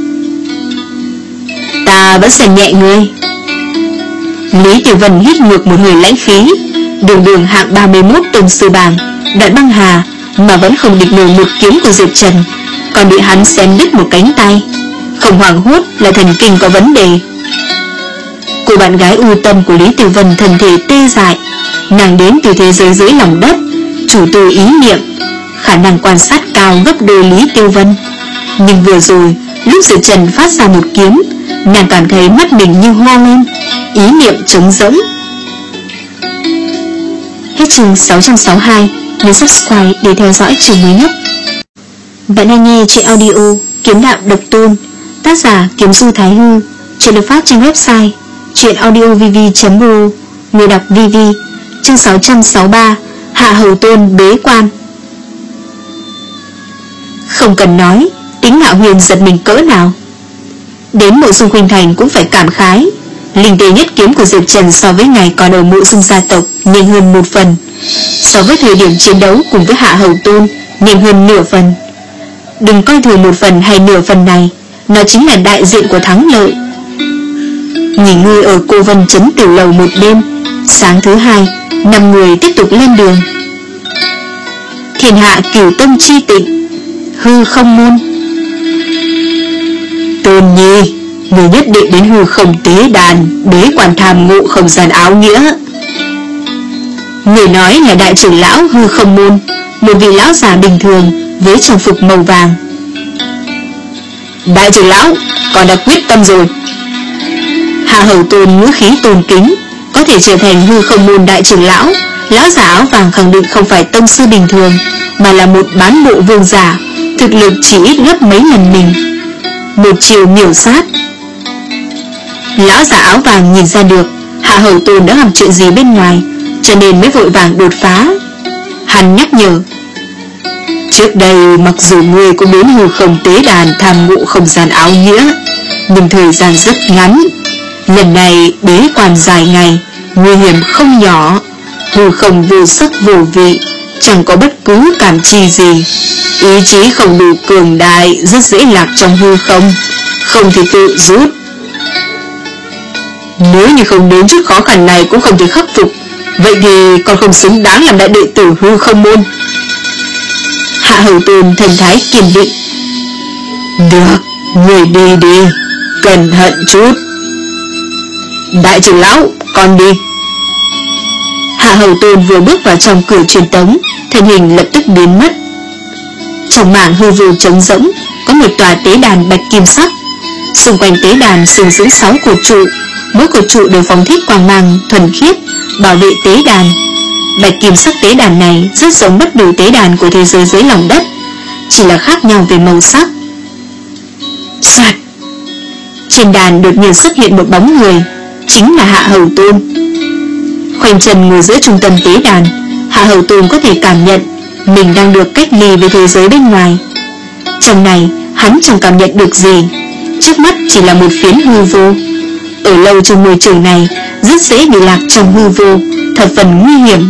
Ta vẫn xem nhẹ ngươi. Lý Tiểu Vân hít ngược một hơi lãnh khí. Đường đường hạng ba mươi mốt tông sư bảng, Đoạn Băng Hà mà vẫn không địch nổi một kiếm của Diệp Trần, còn bị hắn xén đứt một cánh tay. Không hoảng hốt là thần kinh có vấn đề. Cô bạn gái ưu tâm của Lý Tiểu Vân thân thể tê dại. Nàng đến từ thế giới dưới lòng đất, chủ từ ý niệm, khả năng quan sát cao gấp đôi Lý Tiểu Vân. Nhưng vừa rồi, lúc Diệp Trần phát ra một kiếm, nàng cảm thấy mắt mình như hoa lên, ý niệm trống rỗng. Hết chương sáu trăm sáu mươi hai. Nhấn subscribe để theo dõi chương mới nhất. Bạn đang nghe trên audio Kiếm Đạo Độc Tôn, tác giả Kiếm Du Thái Hư, truyện được phát trên website truyện audio v v chấm r o. Người đọc vê vê. Chương sáu trăm sáu mươi ba. Hạ Hầu Tôn bế quan. Không cần nói, Tính Ngạo Huyền giật mình cỡ nào. Đến Mộ Dung Khuynh Thành cũng phải cảm khái, linh tế nhất kiếm của Diệp Trần so với ngày còn ở Mộ Dung gia tộc nhanh hơn một phần, so với thời điểm chiến đấu cùng với Hạ Hầu Tôn nhanh hơn nửa phần. Đừng coi thường một phần hay nửa phần này, nó chính là đại diện của thắng lợi. Nghỉ ngơi ở Cô Vân Trấn tiểu lầu một đêm, sáng thứ hai, năm người tiếp tục lên đường. Thiên hạ cửu tông chi tịnh, hư không môn. Tôn Nhi, người nhất định đến hư không tế đàn, bế quan tham ngộ không gian áo nghĩa. Người nói là đại trưởng lão hư không môn, một vị lão già bình thường với trang phục màu vàng. Đại trưởng lão, con đã quyết tâm rồi. Hạ Hầu Tôn ngữ khí tôn kính, có thể trở thành hư không môn đại trưởng lão. Lão già áo vàng khẳng định không phải tông sư bình thường, mà là một bán bộ vương giả, thực lực chỉ ít gấp mấy lần mình. Một chiều miểu sát. Lão già áo vàng nhìn ra được Hạ Hầu Tôn đã làm chuyện gì bên ngoài, cho nên mới vội vàng đột phá. Hắn nhắc nhở, trước đây mặc dù ngươi cũng đến hư không tế đàn tham ngộ không gian áo nghĩa, nhưng thời gian rất ngắn. Lần này bế quan dài ngày, nguy hiểm không nhỏ. Hư không vô sắc vô vị, chẳng có bất cứ cảm chi gì. Ý chí không đủ cường đại, rất dễ lạc trong hư không. Không thì tự rút. Nếu như không đến chút khó khăn này cũng không thể khắc phục, vậy thì còn không xứng đáng làm đại đệ tử hư không môn. Hạ Hầu Tôn thần thái kiên định. Được, người đi đi, cẩn thận chút. Đại trưởng lão, con đi. Hạ Hầu Tôn vừa bước vào trong cửa truyền tống, thân hình lập tức biến mất. Trong mảng hư vô trống rỗng có một tòa tế đàn bạch kim sắc. Xung quanh tế đàn sừng sững sáu cột trụ, mỗi cột trụ đều phóng thích quang mang thuần khiết bảo vệ tế đàn. Bạch kim sắc tế đàn này rất giống bất đủ tế đàn của thế giới dưới lòng đất, chỉ là khác nhau về màu sắc. Soạt! Trên đàn đột nhiên xuất hiện một bóng người, chính là Hạ Hầu Tôn. Khoanh chân ngồi giữa trung tâm tế đàn, Hạ Hầu Tôn có thể cảm nhận mình đang được cách ly với thế giới bên ngoài. Trong này hắn chẳng cảm nhận được gì, trước mắt chỉ là một phiến hư vô. Ở lâu trong môi trường này rất dễ bị lạc trong hư vô, thập phần nguy hiểm.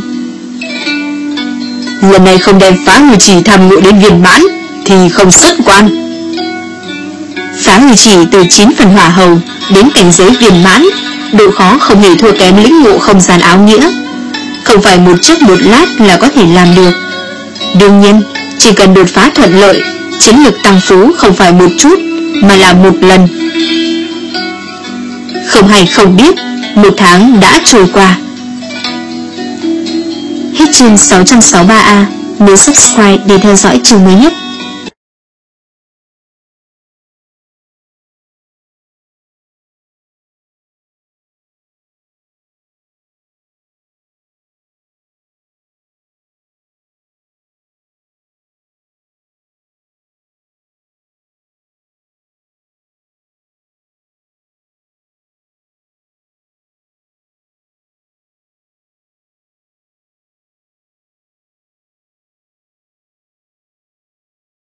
Lần này không đem phá hư chỉ tham ngộ đến viên mãn thì không xuất quan. Phá hư chỉ từ chín phần hỏa hầu đến cảnh giới viên mãn, độ khó không hề thua kém lĩnh ngộ không gian áo nghĩa. Không phải một chốc một lát là có thể làm được. Đương nhiên, chỉ cần đột phá thuận lợi, chiến lực tăng phú không phải một chút, mà là một lần. Không hay không biết, một tháng đã trôi qua. Hết chương sáu trăm sáu mươi ba A. Nhớ subscribe để theo dõi chương mới nhất.